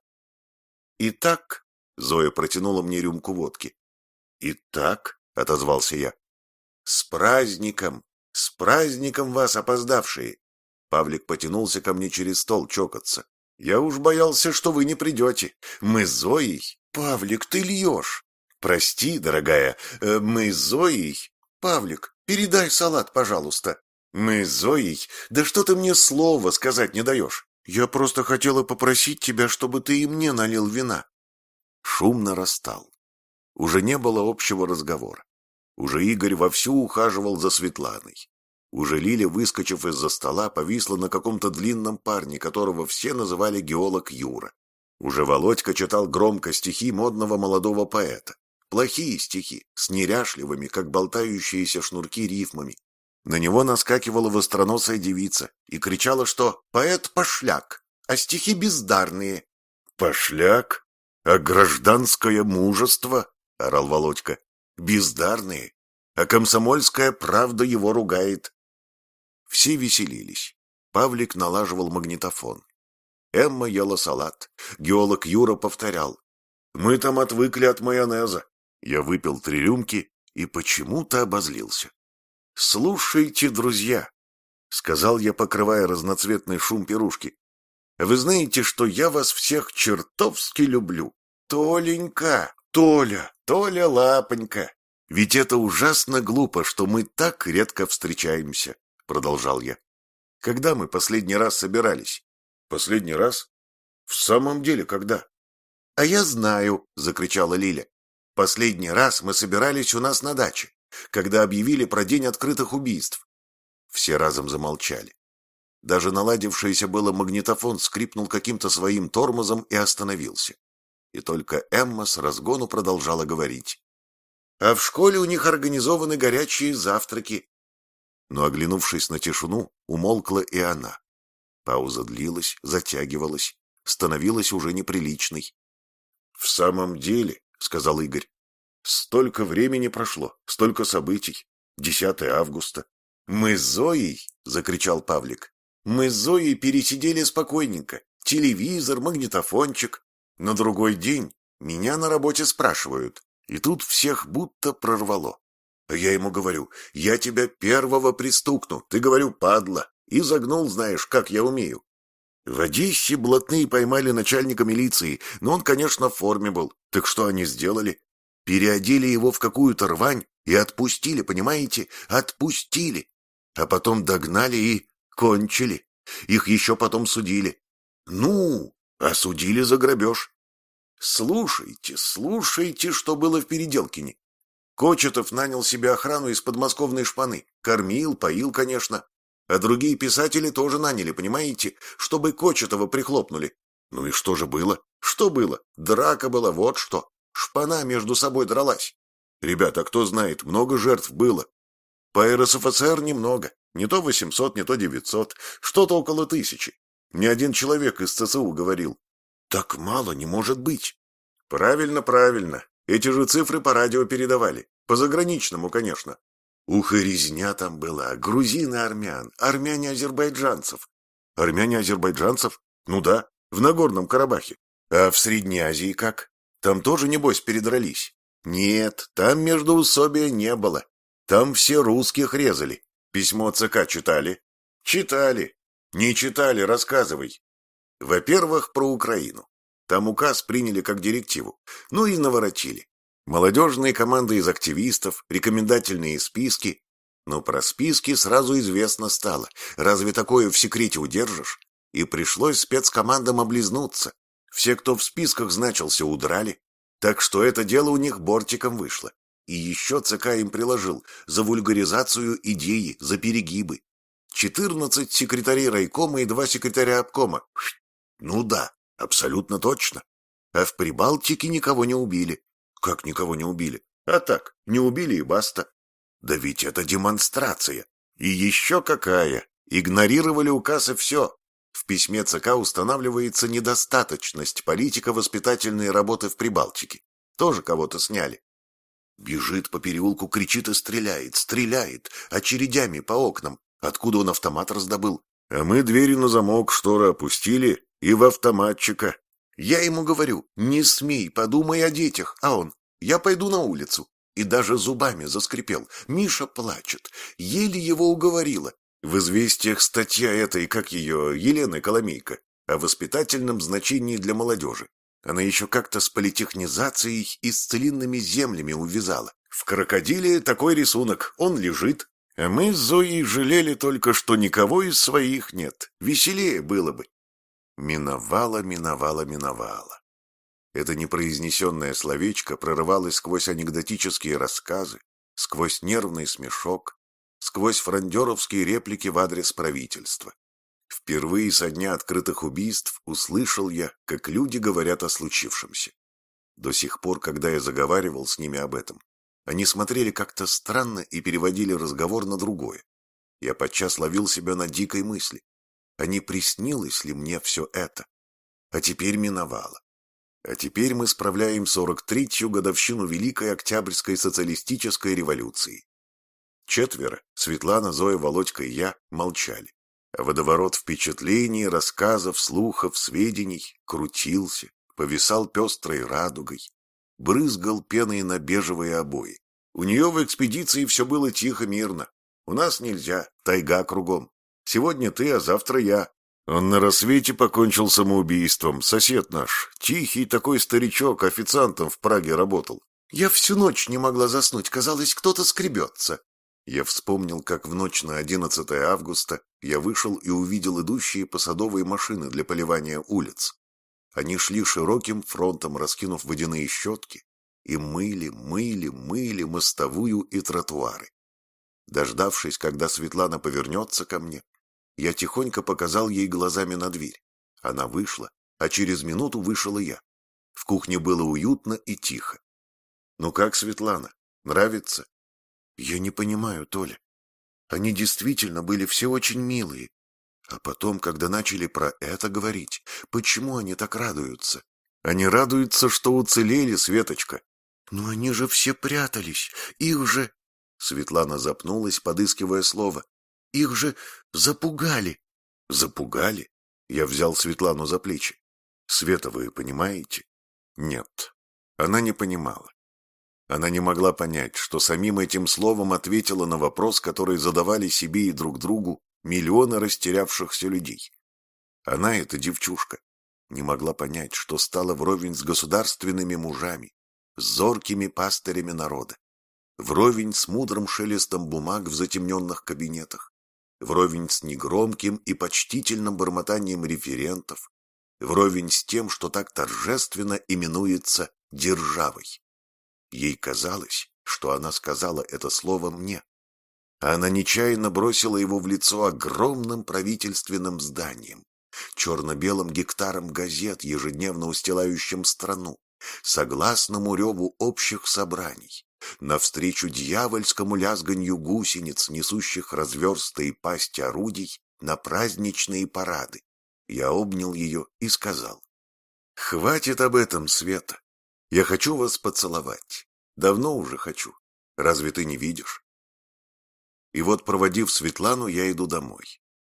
Speaker 1: «Итак», — Зоя протянула мне рюмку водки. «Итак», — отозвался я. С праздником вас, опоздавшие!» Павлик потянулся ко мне через стол чокаться. «Я уж боялся, что вы не придете. Мы с Зоей...» «Павлик, ты льешь!» «Прости, дорогая, мы с Зоей...» «Павлик, передай салат, пожалуйста». «Мы с Зоей... Да что ты мне слова сказать не даешь? Я просто хотела попросить тебя, чтобы ты и мне налил вина». Шум нарастал. Уже не было общего разговора. Уже Игорь вовсю ухаживал за Светланой. Уже Лиля, выскочив из-за стола, повисла на каком-то длинном парне, которого все называли геолог Юра. Уже Володька читал громко стихи модного молодого поэта. Плохие стихи, с неряшливыми, как болтающиеся шнурки, рифмами. На него наскакивала востроносая девица и кричала, что поэт пошляк, а стихи бездарные. «Пошляк? А гражданское мужество?» — орал Володька. «Бездарные, а комсомольская правда его ругает». Все веселились. Павлик налаживал магнитофон. Эмма ела салат. Геолог Юра повторял: «Мы там отвыкли от майонеза». Я выпил 3 рюмки и почему-то обозлился. «Слушайте, друзья», — сказал я, покрывая разноцветный шум пирушки, — «вы знаете, что я вас всех чертовски люблю. Толенька, Толя, Толя лапонька. Ведь это ужасно глупо, что мы так редко встречаемся», — продолжал я. «Когда мы последний раз собирались?» «Последний раз? В самом деле, когда?» «А я знаю», — закричала Лиля. «Последний раз мы собирались у нас на даче, когда объявили про день открытых убийств». Все разом замолчали. Даже наладившийся было магнитофон скрипнул каким-то своим тормозом и остановился. И только Эмма с разгону продолжала говорить. «А в школе у них организованы горячие завтраки». Но, оглянувшись на тишину, умолкла и она. Пауза длилась, затягивалась, становилась уже неприличной. «В самом деле», — сказал Игорь, — «столько времени прошло, столько событий. 10 августа. Мы с Зоей», — закричал Павлик, — «мы с Зоей пересидели спокойненько. Телевизор, магнитофончик. На другой день меня на работе спрашивают, и тут всех будто прорвало. А я ему говорю: я тебя первого пристукну, ты, говорю, падла, и загнул, знаешь, как я умею. В Одессе блатные поймали начальника милиции, но он, конечно, в форме был. Так что они сделали? Переодели его в какую-то рвань и отпустили, понимаете? Отпустили. А потом догнали и кончили. Их еще потом судили. Ну, осудили за грабеж. Слушайте, слушайте, что было в Переделкине. Кочетов нанял себе охрану из подмосковной шпаны. Кормил, поил, конечно. А другие писатели тоже наняли, понимаете, чтобы Кочетова прихлопнули. Ну и что же было? Что было? Драка была, вот что. Шпана между собой дралась. Ребята, кто знает, много жертв было. По РСФСР немного. Не то 800, не то 900. Что-то около 1000. Ни один человек из ЦСУ говорил. Так мало не может быть. Правильно, правильно. Эти же цифры по радио передавали. По заграничному, конечно. Ух, и резня там была. Грузин и армян. Армяне азербайджанцев. Армяне азербайджанцев? Ну да. в Нагорном Карабахе. А в Средней Азии как? Там тоже, небось, передрались? Нет, там междоусобия не было. Там все русских резали. Письмо ЦК читали? Читали. Не читали, рассказывай. Во-первых, про Украину. Там указ приняли как директиву. Ну и наворотили. Молодежные команды из активистов, рекомендательные списки. Но про списки сразу известно стало. Разве такое в секрете удержишь? И пришлось спецкомандам облизнуться. Все, кто в списках значился, удрали. Так что это дело у них бортиком вышло. И еще ЦК им приложил за вульгаризацию идеи, за перегибы. 14 секретарей райкома и 2 секретаря обкома. Ну да, абсолютно точно. А в Прибалтике никого не убили. Как никого не убили? А так, не убили и баста. Да ведь это демонстрация. И еще какая. Игнорировали указ и все. В письме ЦК устанавливается недостаточность политико-воспитательной работы в Прибалтике. Тоже кого-то сняли. Бежит по переулку, кричит и стреляет, стреляет, очередями по окнам. Откуда он автомат раздобыл? А мы двери на замок, шторы опустили и в автоматчика. Я ему говорю, не смей, подумай о детях. А он, я пойду на улицу. И даже зубами заскрипел. Миша плачет. Еле его уговорила. В «Известиях» статья этой, как ее, Елены Коломейко, о воспитательном значении для молодежи. Она еще как-то с политехнизацией и с целинными землями увязала. В «Крокодиле» такой рисунок, он лежит. А мы с Зоей жалели только, что никого из своих нет. Веселее было бы. Миновало. Это непроизнесенное словечко прорывалось сквозь анекдотические рассказы, сквозь нервный смешок, сквозь фрондеровские реплики в адрес правительства. Впервые со дня открытых убийств услышал я, как люди говорят о случившемся. До сих пор, когда я заговаривал с ними об этом, они смотрели как-то странно и переводили разговор на другое. Я подчас ловил себя на дикой мысли. А не приснилось ли мне все это? А теперь миновало. А теперь мы справляем 43-ю годовщину Великой Октябрьской социалистической революции. Четверо, Светлана, Зоя, Володька и я, молчали. А водоворот впечатлений, рассказов, слухов, сведений крутился, повисал пестрой радугой, брызгал пеной на бежевые обои. У нее в экспедиции все было тихо-мирно. У нас нельзя, тайга кругом. Сегодня ты, а завтра я. Он на рассвете покончил самоубийством, сосед наш. Тихий такой старичок, официантом в Праге работал. Я всю ночь не могла заснуть, казалось, кто-то скребется. Я вспомнил, как в ночь на 11 августа я вышел и увидел идущие по Садовой машины для поливания улиц. Они шли широким фронтом, раскинув водяные щетки, и мыли мостовую и тротуары. Дождавшись, когда Светлана повернется ко мне, я тихонько показал ей глазами на дверь. Она вышла, а через минуту вышел и я. В кухне было уютно и тихо. «Ну как, Светлана, нравится?» «Я не понимаю, Толя. Они действительно были все очень милые. А потом, когда начали про это говорить, почему они так радуются?» «Они радуются, что уцелели, Светочка». «Но они же все прятались. Их же...» Светлана запнулась, подыскивая слово. «Их же запугали». «Запугали?» Я взял Светлану за плечи. «Света, вы понимаете?» Нет, она не понимала. Она не могла понять, что самим этим словом ответила на вопрос, который задавали себе и друг другу миллионы растерявшихся людей. Она, эта девчушка, не могла понять, что стала вровень с государственными мужами, с зоркими пастырями народа, вровень с мудрым шелестом бумаг в затемненных кабинетах, вровень с негромким и почтительным бормотанием референтов, вровень с тем, что так торжественно именуется державой. Ей казалось, что она сказала это слово мне, а она нечаянно бросила его в лицо огромным правительственным зданием, черно-белым гектаром газет, ежедневно устилающим страну, согласному реву общих собраний, навстречу дьявольскому лязганью гусениц, несущих разверстые пасти орудий на праздничные парады. Я обнял ее и сказал: «Хватит об этом, Света. Я хочу вас поцеловать. Давно уже хочу. Разве ты не видишь?» И вот, проводив Светлану, я иду домой.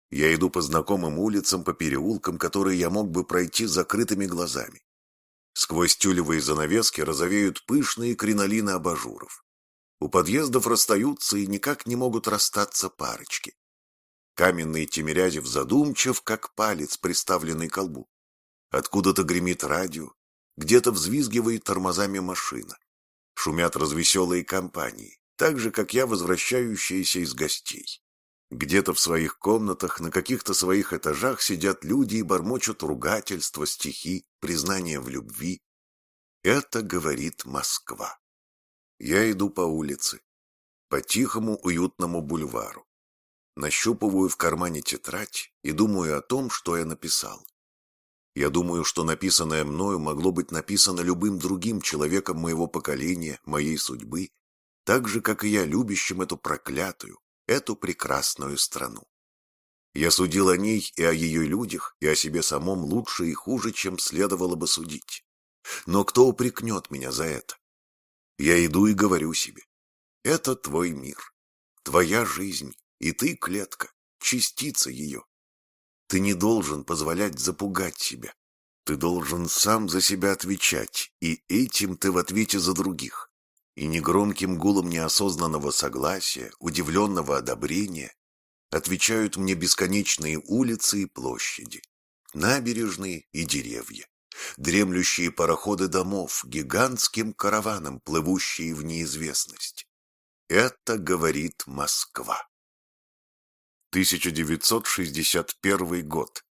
Speaker 1: Я иду по знакомым улицам, по переулкам, которые я мог бы пройти с закрытыми глазами. Сквозь тюлевые занавески розовеют пышные кринолины абажуров. У подъездов расстаются и никак не могут расстаться парочки. Каменный Тимирязев задумчив, как палец, приставленный к колбу. Откуда-то гремит радио, где-то взвизгивает тормозами машина. Шумят развеселые компании, так же, как я, возвращающиеся из гостей. Где-то в своих комнатах, на каких-то своих этажах сидят люди и бормочут ругательства, стихи, признания в любви. Это говорит Москва. Я иду по улице, по тихому уютному бульвару. Нащупываю в кармане тетрадь и думаю о том, что я написал. Я думаю, что написанное мною могло быть написано любым другим человеком моего поколения, моей судьбы, так же, как и я, любящим эту проклятую, эту прекрасную страну. Я судил о ней и о ее людях, и о себе самом лучше и хуже, чем следовало бы судить. Но кто упрекнет меня за это? Я иду и говорю себе: это твой мир, твоя жизнь, и ты, клетка, частица ее. Ты не должен позволять запугать себя. Ты должен сам за себя отвечать, и этим ты в ответе за других. И негромким гулом неосознанного согласия, удивленного одобрения отвечают мне бесконечные улицы и площади, набережные и деревья, дремлющие пароходы домов, гигантским караваном, плывущие в неизвестность. Это говорит Москва. 1961 год.